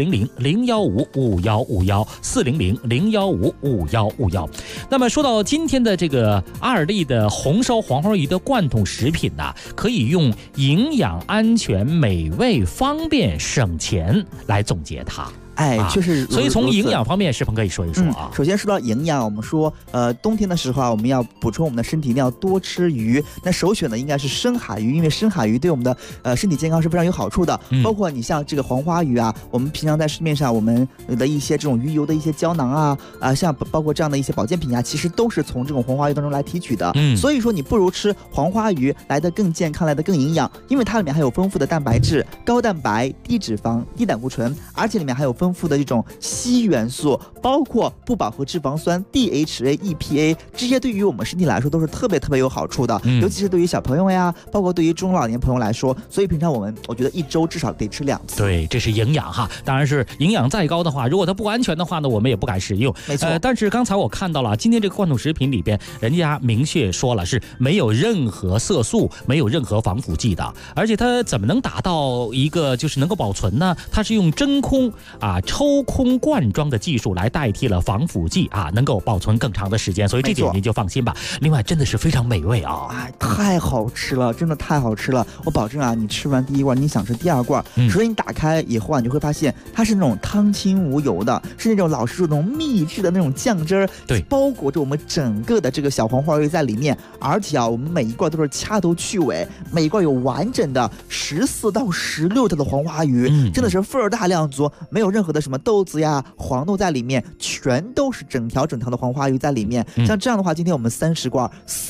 400-015-5151，400-015-5151。那么说到今天的这个2D的红烧黄花鱼的罐头食品呢，可以用营养、安全、美味、方便、省钱来总结它。 确实， 所以从营养方面，世鹏可以说一说啊。 首先说到营养，我们说，冬天的时候啊，我们要补充我们的身体，一定要多吃鱼。那首选的应该是深海鱼，因为深海鱼对我们的身体健康是非常有好处的。包括你像这个黄花鱼啊，我们平常在市面上我们的一些这种鱼油的一些胶囊像包括这样的一些保健品其实都是从这种黄花鱼当中来提取的。所以说你不如吃黄花鱼来得更健康，来得更营养，因为它里面还有丰富的蛋白质、高蛋白、低脂肪、低胆固醇，而且里面还有丰丰富的这种硒元素，包括不饱和脂肪酸 DHA、EPA， 这些对于我们身体来说都是特别有好处的，尤其是对于小朋友呀，包括对于中老年朋友来说，所以平常我觉得1周至少得吃2次。 对，这是营养哈，当然是营养再高的话，如果它不安全的话呢，我们也不敢食用。 没错， 但是刚才我看到了，今天这个罐头食品里边，人家明确说了是没有任何色素，没有任何防腐剂的，而且它怎么能达到一个就是能够保存呢？它是用真空抽空灌装的技术来代替了防腐剂能够保存更长的时间，所以这点您就放心吧。另外，真的是非常美味啊！ 太好吃了，真的太好吃了！我保证你吃完第1罐，你想吃第2罐。首先你打开以后你就会发现它是那种汤清无油的，是那种老师说那种秘制的那种酱汁儿， 对， 包裹着我们整个的这个小黄花鱼在里面，而且我们每一罐都是掐头去尾，每一罐有完整的14到16条的黄花鱼，真的是份儿大量足，没有任何的什么豆子呀、黄豆在里面，全都是整条的黄花鱼在里面。像这样的话，今天我们30罐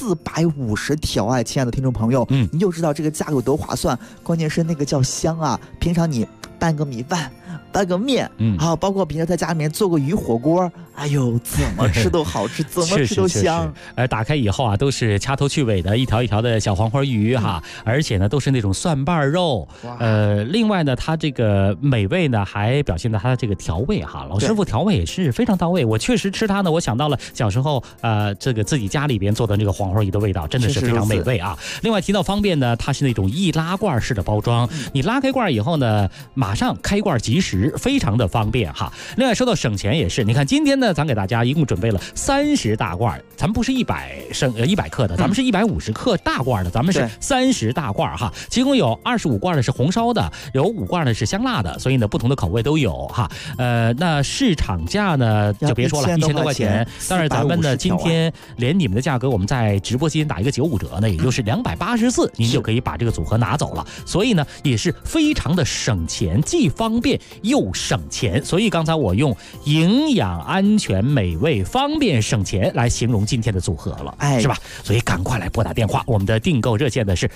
450条，亲爱的听众朋友，你就知道这个价格有多划算。关键是那个叫香啊，平常你拌个米饭，拌个面，包括平时在家里面做个鱼火锅，哎呦，怎么吃都好吃，怎么吃都香。 打开以后都是掐头去尾的一条一条的小黄花鱼而且呢都是那种蒜瓣肉。另外呢，它这个美味呢还表现到它的这个调味老师傅调味也是非常到位。我确实吃它呢，我想到了小时候这个自己家里边做的这个黄花鱼的味道，真的是非常美味啊。另外提到方便呢，它是那种易拉罐式的包装，你拉开罐以后呢，马上开罐即食，非常的方便哈。另外说到省钱也是，你看今天呢，咱给大家一共准备了30大罐，咱们不是100克的，咱们是150克大罐的，咱们是30大罐哈。其中有25罐的是红烧的，有5罐的是香辣的，所以呢不同的口味都有哈。那市场价呢就别说了，1000多块钱。但是咱们呢今天连你们的价格，我们在直播间打一个95折呢，也就是284，您就可以把这个组合拿走了。所以呢也是非常的省钱，既方便又省钱。所以刚才我用营养、安全、美味、方便、省钱来形容今天的组合了，是吧？所以赶快来拨打电话，我们的订购热线呢是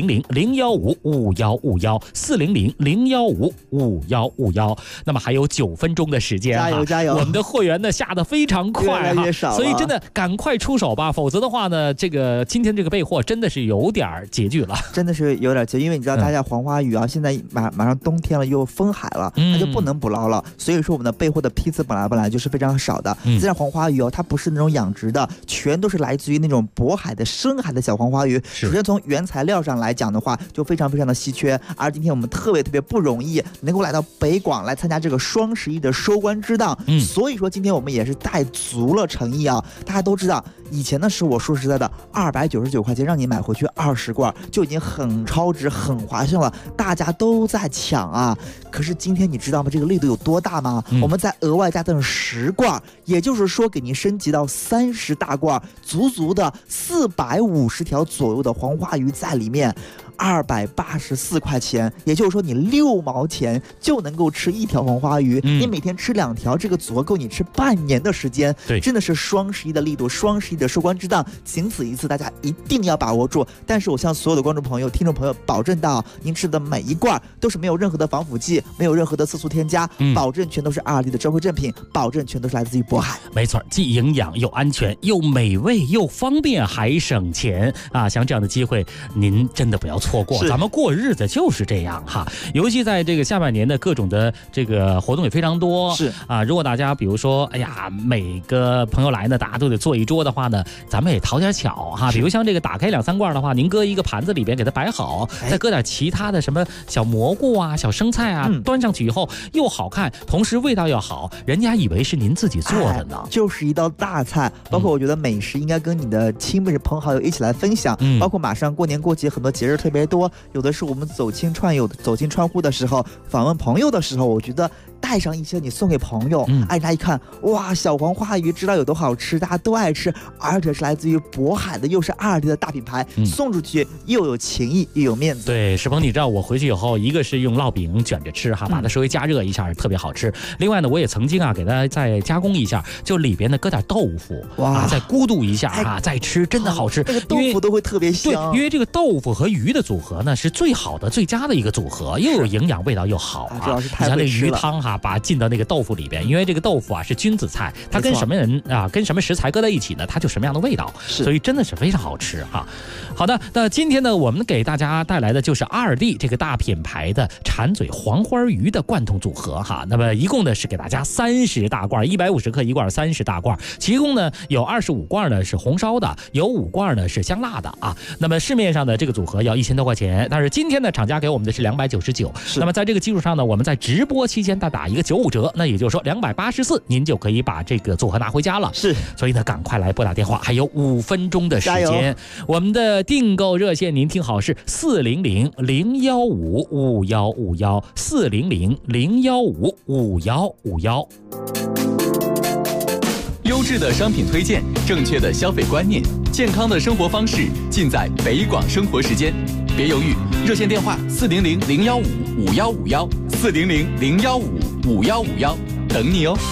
400-015-5151，400-015-5151。那么还有9分钟的时间， 加油！ 我们的会员呢下得非常快， 越来越少了， 所以真的赶快出手吧，否则的话呢，这个今天这个备货真的是有点拮据了， 真的是有点拮据，因为你知道大家黄花鱼现在马上冬天了，又封海了，它就不能捕捞了，所以说我们的备货的批次本来就是非常少的。这样黄花鱼它不是那种养殖的，全都是来自于那种渤海的深海的小黄花鱼。首先从原材料上来讲的话，就非常的稀缺，而今天我们特别不容易能够来到北广来参加这个双11的收官之档，所以说今天我们也是带足了诚意大家都知道，以前的时候我说实在的，299块钱让你买回去20罐就已经很超值、很划算了，大家都在抢可是今天你知道吗？这个力度有多大吗？我们再额外加赠10罐，也就是说给您升级到30大罐，足的450条左右的黄花鱼在里面。284块钱，也就是说你6毛钱就能够吃1条黄花鱼，你每天吃2条，这个足够你吃半年的时间。 对， 真的是双11的力度，双11的收官之档，仅此一次，大家一定要把握住。但是我向所有的观众朋友、听众朋友保证到，您吃的每一罐都是没有任何的防腐剂，没有任何的色素添加，保证全都是2D的正规正品，保证全都是来自于渤海。 没错，既营养又安全，又美味又方便，还省钱像这样的机会，您真的不要错过。咱们过日子就是这样尤其在这个下半年的各种的这个活动也非常多。如果大家比如说每个朋友来呢，大家都得坐一桌的话呢，咱们也讨点巧比如像这个打开2-3罐的话，您搁一个盘子里边给它摆好，再搁点其他的什么小蘑菇小生菜端上去以后又好看，同时味道要好，人家以为是您自己做的呢， 就是一道大菜。包括我觉得美食应该跟你的亲朋好友一起来分享，包括马上过年过节，很多节日特别多，有的是我们走亲串户的时候，访问朋友的时候，我觉得带上一些你送给朋友，大家一看，哇，小黄花鱼知道有多好吃，大家都爱吃，而且是来自于渤海的，又是2D的大品牌，送出去又有情谊又有面子。 对，石鹏，你知道我回去以后，一个是用烙饼卷着吃把它稍微加热一下，特别好吃。另外呢，我也曾经给它再加工一下，就里边呢搁点豆腐再咕嘟一下啊，再吃，真的好吃。 那个豆腐都会特别香。 对，因为这个豆腐和鱼的组合呢是最好的、最佳的一个组合，又有营养，味道又好啊。 主要是太你像那个鱼会吃了。 汤哈，把它浸到那个豆腐里边，因为这个豆腐啊是君子菜，它跟什么人啊，跟什么食材搁在一起呢，它就什么样的味道，所以真的是非常好吃哈。好的，那今天呢，我们给大家带来的就是2D这个大品牌的馋嘴黄花鱼的贯通组合哈。那么一共呢是给大家30大罐，150克一罐，30大罐，其中呢有25罐呢是红烧的，有5罐呢是香辣的啊。那么市面上的这个组合要1000多块钱，但是今天呢厂家给我们的是299。那么在这个基础上呢，我们在直播期间再打一个95折，那也就是说284，您就可以把这个组合拿回家了。 是， 所以呢赶快来拨打电话，还有5分钟的时间。我们的订购热线您听好是400-015-5151，400-015-5151。 优质的商品推荐，正确的消费观念，健康的生活方式，尽在北广生活时间。别犹豫，热线电话400-015-5151，400-015-5151，等你哦。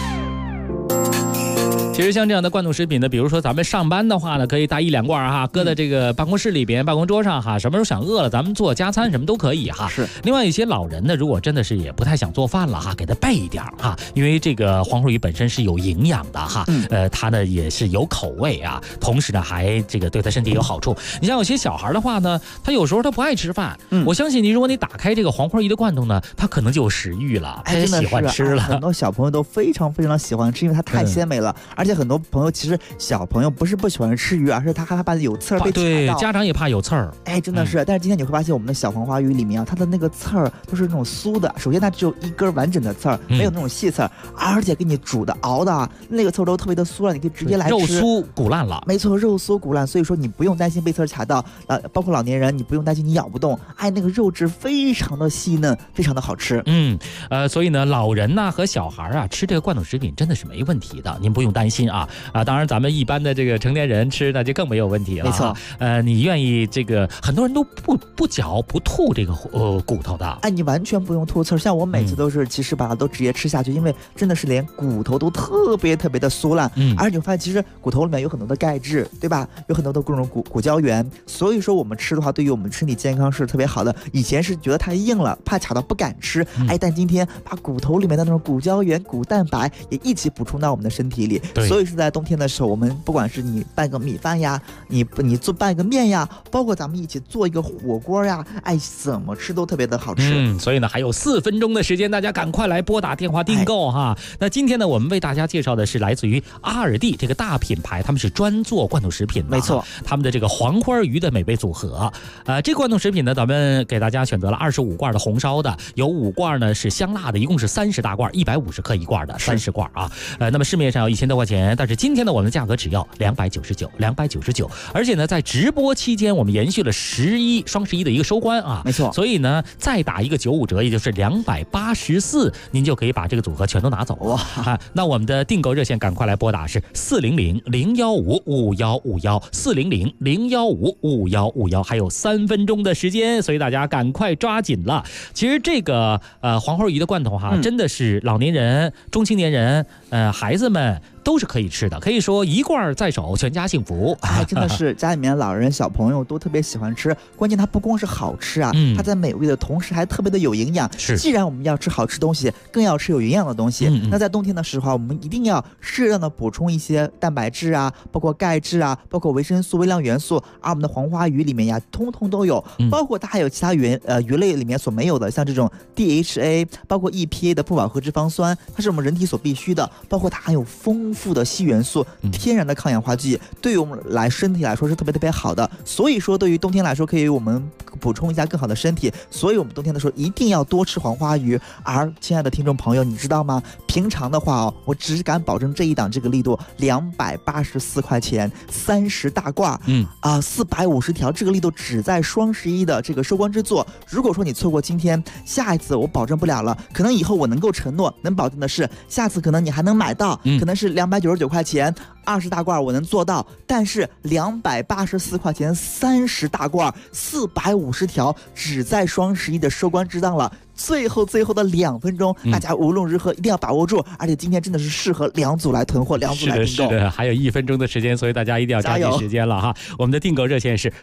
其实像这样的贯通食品呢，比如说咱们上班的话呢，可以带1、2罐哈，搁在这个办公室里边、办公桌上哈，什么时候想饿了，咱们做加餐什么都可以哈。 是。 另外一些老人呢，如果真的是也不太想做饭了哈，给他备一点哈，因为这个黄花鱼本身是有营养的哈，它呢也是有口味啊，同时呢还这个对他身体有好处。你像有些小孩的话呢，他有时候他不爱吃饭，我相信你，如果你打开这个黄花鱼的贯通呢，他可能就有食欲了，他也喜欢吃了。 很多小朋友都非常非常喜欢吃，因为它太鲜美了，而且很多朋友其实小朋友不是不喜欢吃鱼，而是他害怕有刺儿被卡到。 对，家长也怕有刺儿。 哎，真的是。但是今天你会发现，我们的小黄花鱼里面啊，它的那个刺儿都是那种酥的。首先它只有一根完整的刺儿，没有那种细刺儿，而且给你煮的熬的那个刺儿都特别的酥了，你可以直接来吃。 肉酥骨烂了。 没错，肉酥骨烂，所以说你不用担心被刺儿卡到，包括老年人，你不用担心你咬不动。哎，那个肉质非常的细嫩，非常的好吃。 所以呢，老人呐和小孩啊吃这个贯通食品真的是没问题的，您不用担心啊。当然咱们一般的这个成年人吃那就更没有问题了。 没错， 你愿意这个，很多人都不嚼不吐这个骨头的。 哎，你完全不用吐刺儿，像我每次都是其实把它都直接吃下去，因为真的是连骨头都特别特别的酥烂。而且你发现其实骨头里面有很多的钙质，对吧？有很多的各种骨胶原，所以说我们吃的话，对于我们身体健康是特别好的。以前是觉得太硬了，怕卡到不敢吃，但今天把骨头里面的那种骨胶原、骨蛋白也一起补充到我们的身体里。所以是在冬天的时候，我们不管是你拌个米饭呀，你做拌个面呀，包括咱们一起做一个火锅呀，怎么吃都特别的好吃。 所以呢，还有4分钟的时间，大家赶快来拨打电话订购哈。那今天呢，我们为大家介绍的是来自于2D这个大品牌，他们是专做贯通食品的， 没错， 他们的这个黄花鱼的美味组合。这个贯通食品呢，咱们给大家选择了25罐的红烧的，有5罐呢是香辣的，一共是30大罐，150克一罐的30罐啊。那么市面上要1000多块钱，但是今天呢，我们的价格只要299，而且呢，在直播期间我们延续了双十一的一个收官啊， 没错。 所以呢，再打一个95折，也就是284，您就可以把这个组合全都拿走了。那我们的订购热线赶快来拨打是400-015-5151，400-015-5151，还有3分钟的时间，所以大家赶快抓紧了。其实这个黄花鱼的罐头哈，真的是老年人、中青年人、孩子们都是可以吃的，可以说一罐在手，全家幸福。 真的是家里面老人小朋友都特别喜欢吃，关键它不光是好吃啊，它在美味的同时还特别的有营养。既然我们要吃好吃东西，更要吃有营养的东西。那在冬天的时候，我们一定要适量的补充一些蛋白质啊，包括钙质啊，包括维生素、微量元素。而我们的黄花鱼里面呀，通通都有，包括它还有其他鱼类里面所没有的，像这种 DHA， 包括 EPA 的不饱和脂肪酸，它是我们人体所必须的，包括它含有丰富的硒元素，天然的抗氧化剂，对于我们身体来说是特别特别好的。所以说对于冬天来说，可以我们补充一下更好的身体。所以我们冬天的时候一定要多吃黄花鱼。而亲爱的听众朋友，你知道吗？平常的话我只敢保证这一档这个力度，284块钱30大罐，450条，这个力度只在双11的这个收官之作。如果说你错过今天，下一次我保证不了了。可能以后我能够承诺，能保证的是，下次可能你还能买到，可能是299块钱20大罐我能做到，但是284块钱30大罐450条，只在双11的收官之档了。 最后的2分钟，大家无论如何一定要把握住，而且今天真的是适合2组来囤货，2组来订购。 是的，还有1分钟的时间，所以大家一定要抓紧时间了哈。我们的订购热线是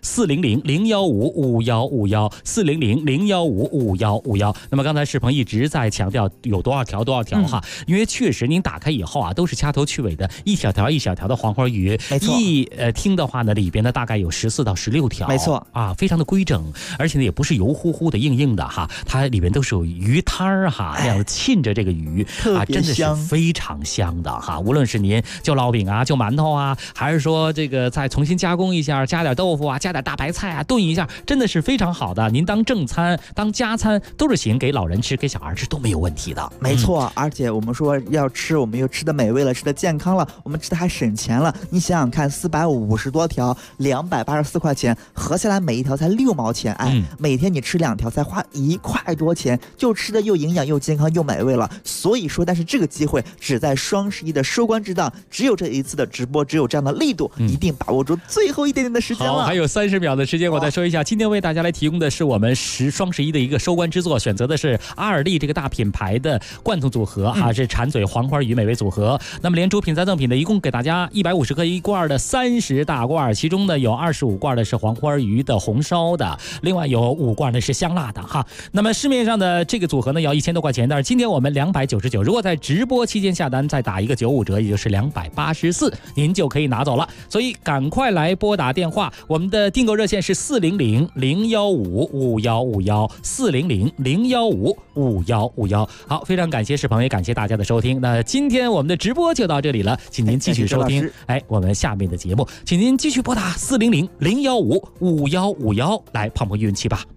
400-015-5151，400-015-5151。那么刚才世鹏一直在强调有多少条哈，因为确实您打开以后啊，都是掐头去尾的，一小条的黄花鱼， 没错。 听的话呢，里边呢大概有14到16条， 没错啊，非常的规整，而且呢也不是油乎乎的硬的哈，它里边都是有鱼汤哈，那样浸着这个鱼啊，真的是非常香的哈。无论是您就烙饼啊，就馒头啊，还是说这个再重新加工一下，加点豆腐啊，加点大白菜啊，炖一下，真的是非常好的。您当正餐、当加餐都是行，给老人吃、给小孩吃都没有问题的。 没错，而且我们说要吃，我们又吃的美味了，吃的健康了，我们吃的还省钱了。你想想看，450多条，284块钱，合下来每一条才6毛钱，每天你吃2条才花1块多钱，就吃的又营养又健康又美味了。所以说，但是这个机会只在双11的收官之档，只有这一次的直播，只有这样的力度，一定把握住最后一点点的时间了。 好，还有30秒的时间，我再说一下，今天为大家来提供的是我们双11的一个收官之作，选择的是阿尔利这个大品牌的罐头组合啊，是馋嘴黄花鱼美味组合。那么连主品再赠品的，一共给大家150克一罐的30大罐，其中呢有25罐的是黄花鱼的红烧的，另外有5罐呢是香辣的哈。那么市面上的这个组合呢要1000多块钱，但是今天我们299，如果在直播期间下单再打一个95折，也就是284，您就可以拿走了。所以赶快来拨打电话，我们的订购热线是400-015-5151，400-015-5151。好，非常感谢世鹏，也感谢大家的收听。那今天我们的直播就到这里了，请您继续收听我们下面的节目，请您继续拨打400-015-5151来碰碰运气吧。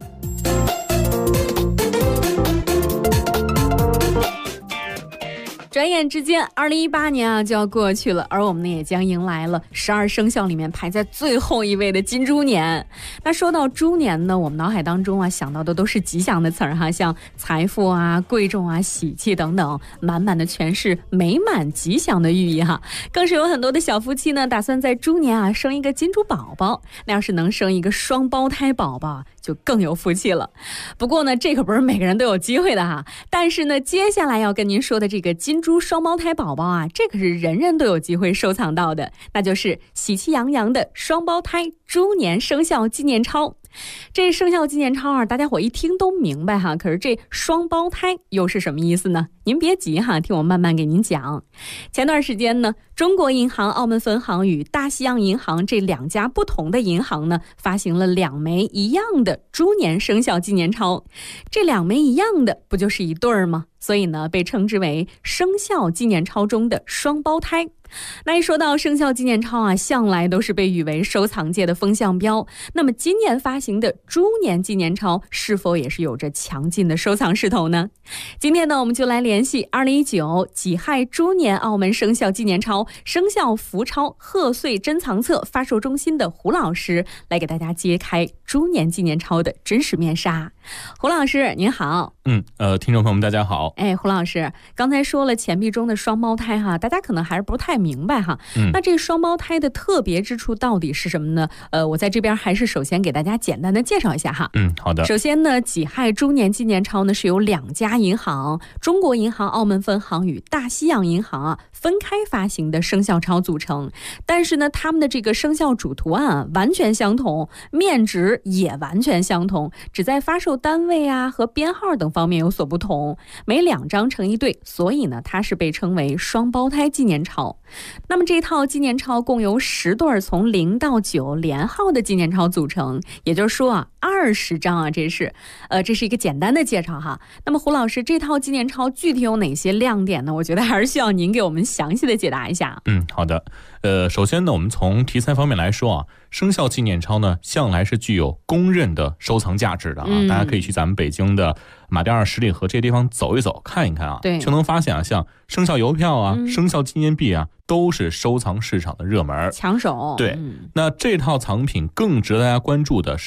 转眼之间2018年啊就要过去了，而我们呢也将迎来了12生肖里面排在最后一位的金猪年。那说到猪年呢，我们脑海当中啊想到的都是吉祥的词儿哈，像财富啊、贵重啊、喜气等等，满满的全是美满吉祥的寓意哈。更是有很多的小夫妻呢打算在猪年啊生一个金猪宝宝，那要是能生一个双胞胎宝宝就更有福气了。不过呢这可不是每个人都有机会的哈，但是呢接下来要跟您说的这个金猪双胞胎宝宝啊，这可是人人都有机会收藏到的，那就是喜气洋洋的双胞胎猪年生肖纪念钞。这生肖纪念钞啊，大家伙一听都明白哈，可是这双胞胎又是什么意思呢？您别急哈，听我慢慢给您讲。前段时间呢，中国银行澳门分行与大西洋银行这2家不同的银行呢，发行了2枚一样的猪年生肖纪念钞。这2枚一样的，不就是一对儿吗？所以呢，被称之为生肖纪念钞中的双胞胎。那一说到生肖纪念钞啊，向来都是被誉为收藏界的风向标。那么今年发行的猪年纪念钞是否也是有着强劲的收藏势头呢？今天呢，我们就来联系2019己亥猪年澳门生肖纪念钞生肖福钞贺岁珍藏册发售中心的胡老师，来给大家揭开猪年纪念钞的真实面纱。胡老师您好。 听众朋友们大家好。 胡老师刚才说了钱币中的双胞胎哈，大家可能还是不太明白哈。那这双胞胎的特别之处到底是什么呢？我在这边还是首先给大家简单的介绍一下哈。 好的。 首先呢，己亥猪年纪念钞呢是由2家银行，中国银行澳门分行与大西洋银行啊分开发行的生肖钞组成，但是呢，他们的这个生肖主图案啊完全相同，面值也完全相同，只在发售单位啊和编号等方面有所不同，每2张成一对，所以呢，它是被称为双胞胎纪念钞。那么这套纪念钞共由10对从0到9连号的纪念钞组成，也就是说啊，20张啊，这是一个简单的介绍哈。那么胡老师，这套纪念钞具体有哪些亮点呢？我觉得还是需要您给我们详细的解答一下。 好的。首先呢，我们从题材方面来说啊，生肖纪念钞呢向来是具有公认的收藏价值的啊。大家可以去咱们北京的马甸二十里河这些地方走一走看一看啊，就能发现啊，像生肖邮票啊、生肖纪念币啊，都是收藏市场的热门抢手。 对，那这套藏品更值得大家关注的是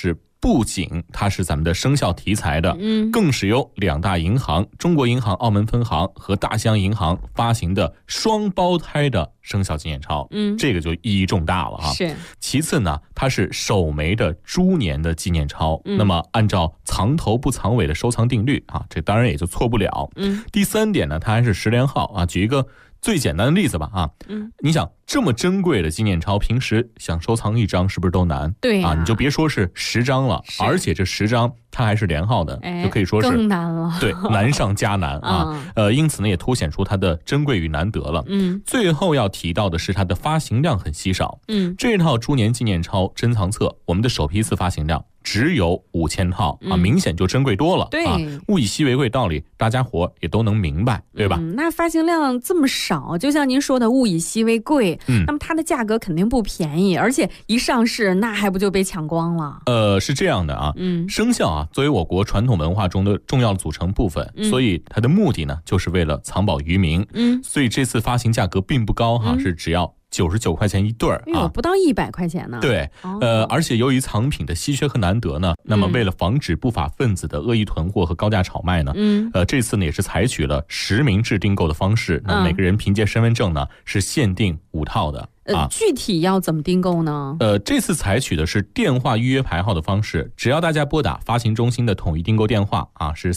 不仅它是咱们的生肖题材的，更是由2大银行中国银行澳门分行和大西洋银行发行的双胞胎的生肖纪念钞，这个就意义重大了啊。 是。 其次呢，它是首枚的猪年的纪念钞，那么按照藏头不藏尾的收藏定律啊，这当然也就错不了。第3点呢，它还是10连号啊。举一个最简单的例子吧啊，你想这么珍贵的纪念钞，平时想收藏1张是不是都难？ 对啊，你就别说是10张了，而且这10张它还是连号的，就可以说是更难了。 对，难上加难啊。因此呢，也凸显出它的珍贵与难得了。最后要提到的是它的发行量很稀少。这套猪年纪念钞珍藏册，我们的首批次发行量只有5000套啊，明显就珍贵多了。 对， 物以稀为贵道理，大家伙也都能明白，对吧？ 那发行量这么少，就像您说的物以稀为贵，那么它的价格肯定不便宜，而且一上市那还不就被抢光了？ 是这样的啊，生肖啊作为我国传统文化中的重要组成部分，所以它的目的呢就是为了藏宝于民。所以这次发行价格并不高哈，是只要99块钱一对啊， 不到100块钱呢。 对，而且由于藏品的稀缺和难得呢，那么为了防止不法分子的恶意囤货和高价炒卖呢，这次呢也是采取了实名制订购的方式，那每个人凭借身份证呢是限定5套的。 具体要怎么订购呢？ 这次采取的是电话预约排号的方式，只要大家拨打发行中心的统一订购电话啊，是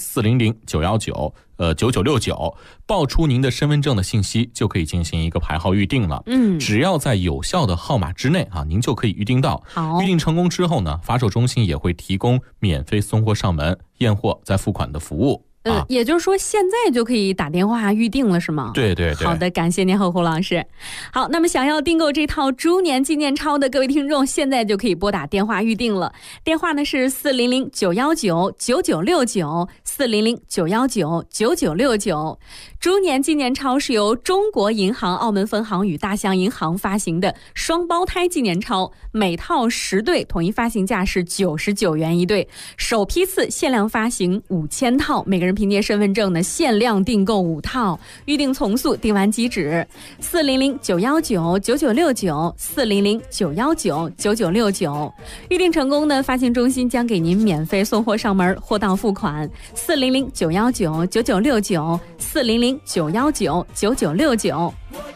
400-919-9969，报出您的身份证的信息，就可以进行一个排号预定了。只要在有效的号码之内啊，您就可以预定到。 好， 预定成功之后呢，发售中心也会提供免费送货上门、验货再付款的服务。 也就是说现在就可以打电话预定了是吗？ 对对对。 好的，感谢您胡老师。好，那么想要订购这套猪年纪念钞的各位听众，现在就可以拨打电话预定了。电话呢是400-919-9969，400-919-9969。猪年纪念钞是由中国银行澳门分行与大西洋银行发行的双胞胎纪念钞，每套10对，统一发行价是99元一对，首批次限量发行5000套，每个人凭借身份证呢限量订购5套，预定从速，订完即止。400-919-9969，400-919-9969，预定成功呢，发行中心将给您免费送货上门，货到付款。400-919-9969，400-919-9969。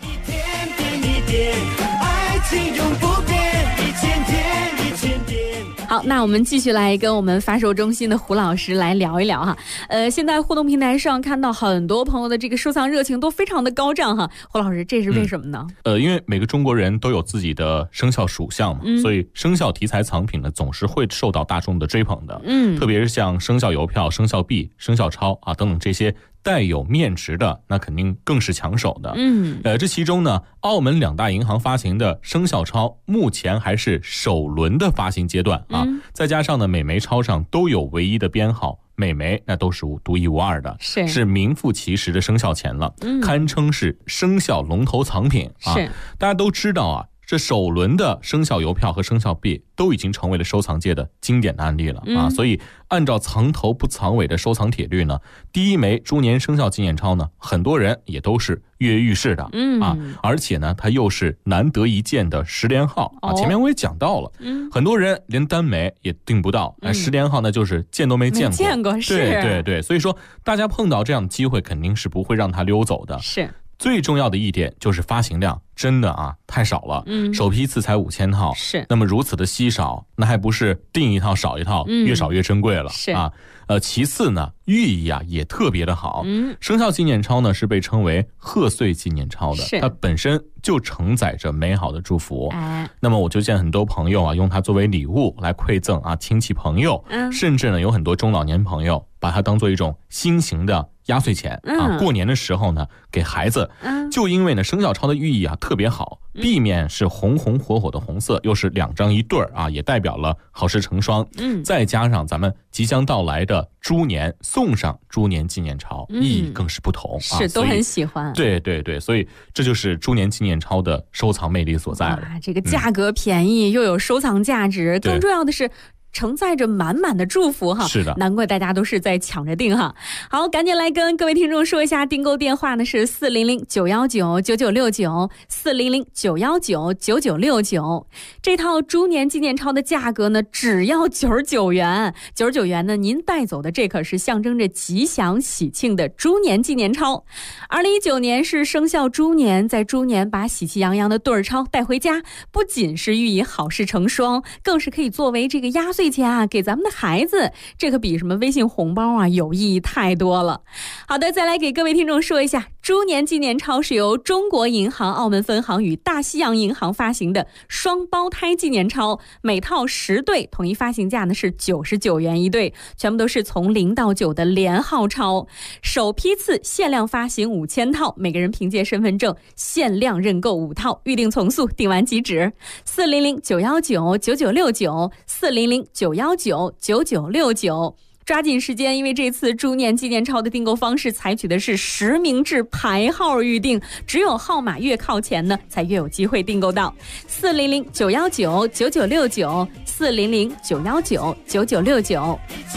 好，那我们继续来跟我们发售中心的胡老师来聊一聊哈。现在互动平台上看到很多朋友的这个收藏热情都非常的高涨哈。胡老师，这是为什么呢？ 因为每个中国人都有自己的生肖属相嘛，所以生肖题材藏品呢总是会受到大众的追捧的。特别是像生肖邮票、生肖币、生肖钞啊等等这些带有面值的，那肯定更是抢手的。这其中呢，澳门2大银行发行的生肖钞目前还是首轮的发行阶段啊，再加上呢每枚钞上都有唯一的编号，每枚那都是独一无二的，是名副其实的生肖钱了，堪称是生肖龙头藏品啊。大家都知道啊，这首轮的生肖邮票和生肖币都已经成为了收藏界的经典的案例了啊，所以按照藏头不藏尾的收藏铁律呢，第一枚猪年生肖纪念钞呢，很多人也都是跃跃欲试的啊，而且呢，它又是难得一见的10连号啊。前面我也讲到了，很多人连单枚也订不到，10连号呢就是见都没见过，对对对，所以说大家碰到这样的机会，肯定是不会让它溜走的。 是。 最重要的一点就是发行量真的啊太少了，首批次才5000套， 是。 那么如此的稀少，那还不是订一套少一套，越少越珍贵了啊。其次呢，寓意啊也特别的好。生肖纪念钞呢是被称为贺岁纪念钞的，它本身就承载着美好的祝福。那么我就见很多朋友啊用它作为礼物来馈赠啊亲戚朋友，甚至呢有很多中老年朋友把它当做一种新型的压岁钱啊，过年的时候呢给孩子，就因为呢生肖钞的寓意啊特别好，币面是红红火火的红色，又是2张一对啊，也代表了好事成双。再加上咱们即将到来的猪年，送上猪年纪念钞，意义更是不同， 是都很喜欢。 对对对，所以这就是猪年纪念钞的收藏魅力所在了。 这个价格便宜，又有收藏价值，更重要的是承载着满满的祝福哈。 是的， 难怪大家都是在抢着订哈。好，赶紧来跟各位听众说一下，订购电话呢是400-919-9969，400-919-9969。这套猪年纪念钞的价格呢，只要99元。99元呢，您带走的这可是象征着吉祥喜庆的猪年纪念钞。2019年是生肖猪年，在猪年把喜气洋洋的对儿钞带回家，不仅是寓意好事成双，更是可以作为这个压岁钱啊，给咱们的孩子，这可比什么微信红包啊有意义太多了。好的，再来给各位听众说一下，猪年纪念钞是由中国银行澳门分行与大西洋银行发行的双胞胎纪念钞，每套10对，统一发行价呢是99元一对，全部都是从0到9的连号钞，首批次限量发行5000套，每个人凭借身份证限量认购5套，预定从速，订完即止。400-919-9969，400-919-9969。抓紧时间，因为这次猪年纪念钞的订购方式采取的是实名制排号预订，只有号码越靠前呢，才越有机会订购到。400-919-9969，400-919-9969。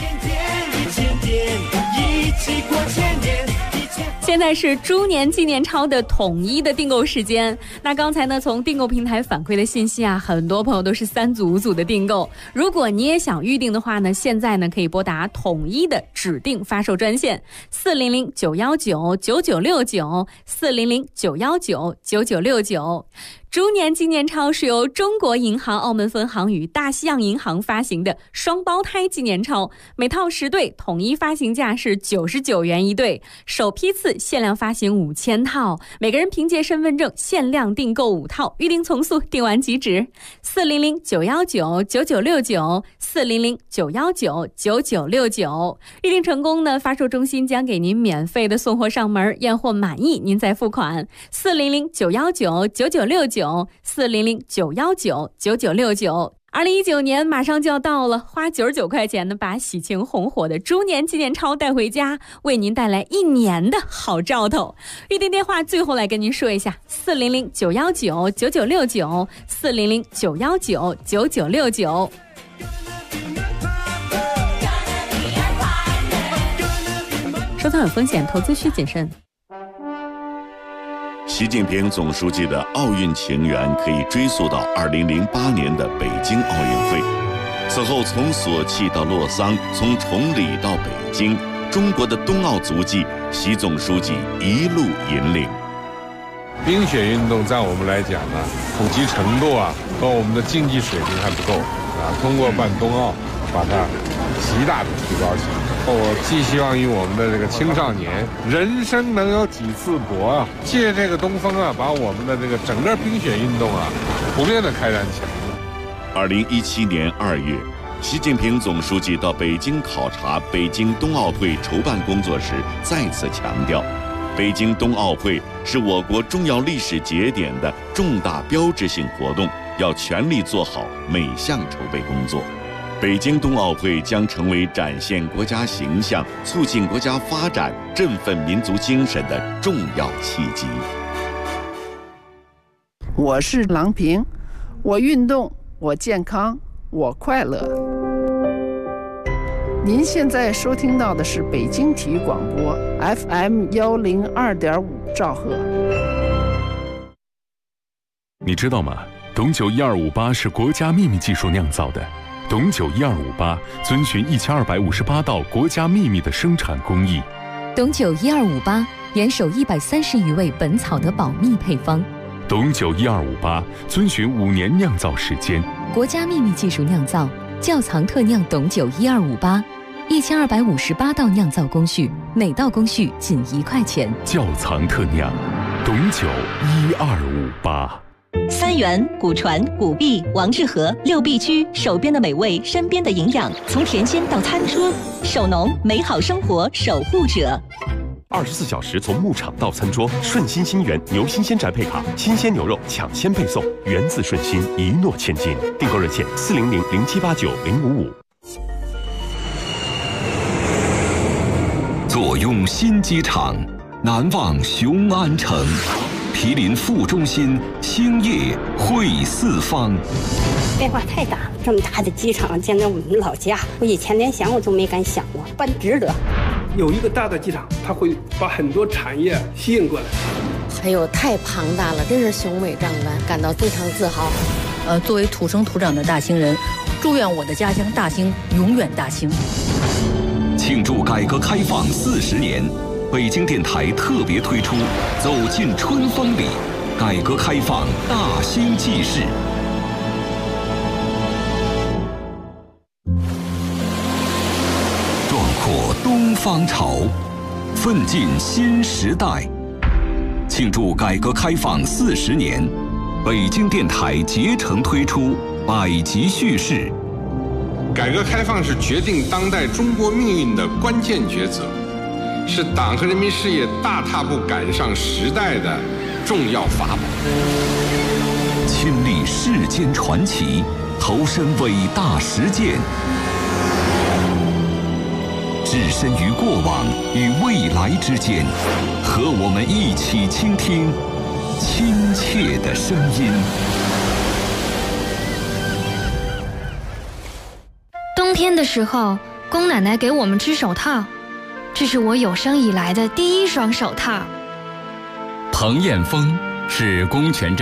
现在是猪年纪念钞的统一的订购时间。那刚才呢，从订购平台反馈的信息啊，很多朋友都是3组5组的订购。如果你也想预定的话呢，现在呢可以拨打统一的指定发售专线400-919-9969，400-919-9969。猪年纪念钞是由中国银行澳门分行与大西洋银行发行的双胞胎纪念钞，每套10对，统一发行价是99元一对，首批次限量发行5000套，每个人凭借身份证限量订购5套，预定从速，订完即止。400-919-9969，400-919-9969。预定成功呢，发售中心将给您免费的送货上门，验货满意您再付款。400-919-9969，400-919-9969。2019年马上就要到了，花99块钱呢，把喜庆红火的猪年纪念钞带回家，为您带来1年的好兆头。预订电话最后来跟您说一下：400-919-9969，400-919-9969。收藏有风险，投资需谨慎。 习近平总书记的奥运情缘可以追溯到2008年的北京奥运会。此后，从索契到洛桑，从崇礼到北京，中国的冬奥足迹，习总书记一路引领。 冰雪运动在我们来讲呢，普及程度啊和我们的竞技水平还不够啊。通过办冬奥，把它极大的提高起来。我寄希望于我们的这个青少年，人生能有几次搏啊！借这个东风啊，把我们的这个整个冰雪运动啊，普遍的开展起来。 2017年2月，习近平总书记到北京考察北京冬奥会筹办工作时，再次强调，北京冬奥会是我国重要历史节点的重大标志性活动，要全力做好每项筹备工作。北京冬奥会将成为展现国家形象、促进国家发展、振奋民族精神的重要契机。 我是郎平，我运动，我健康，我快乐。您现在收听到的是北京体育广播 FM 102.5兆赫。 你知道吗？董酒1258是国家秘密技术酿造的。董酒1258遵循1258道国家秘密的生产工艺。 董酒1258严守130余味本草的保密配方。 董酒1258遵循5年酿造时间， 国家秘密技术酿造，窖藏特酿董酒1258，1258道酿造工序，每道工序仅1块钱。 窖藏特酿，董酒1258。 三元、古传、古币、王致和6必居，手边的美味，身边的营养，从甜鲜到餐桌，手农美好生活守护者。 24小时从牧场到餐桌，顺心新源牛新鲜宅配卡，新鲜牛肉抢先配送，源自顺心，一诺千金。订购热线400-0789-055。 坐拥新机场，难忘雄安城。毗邻副中心，星夜汇四方。 变化太大了。这么大的机场建在我们老家，我以前连想我都没敢想过，办值得。 有一个大的机场，它会把很多产业吸引过来。 还有太庞大了，真是雄伟壮观，感到非常自豪。 作为土生土长的大兴人，祝愿我的家乡大兴永远大兴。 庆祝改革开放40年，北京电台特别推出《走进春风里》，改革开放大兴纪事。壮阔东方潮，奋进新时代。庆祝改革开放40年，北京电台竭诚推出百集叙事。 改革开放是决定当代中国命运的关键抉择，是党和人民事业大踏步赶上时代的重要法宝。 亲历世间传奇，投身伟大实践，置身于过往与未来之间，和我们一起倾听亲切的声音。 冬天的时候，宫奶奶给我们织手套，这是我有生以来的第一双手套。 彭艳峰是公权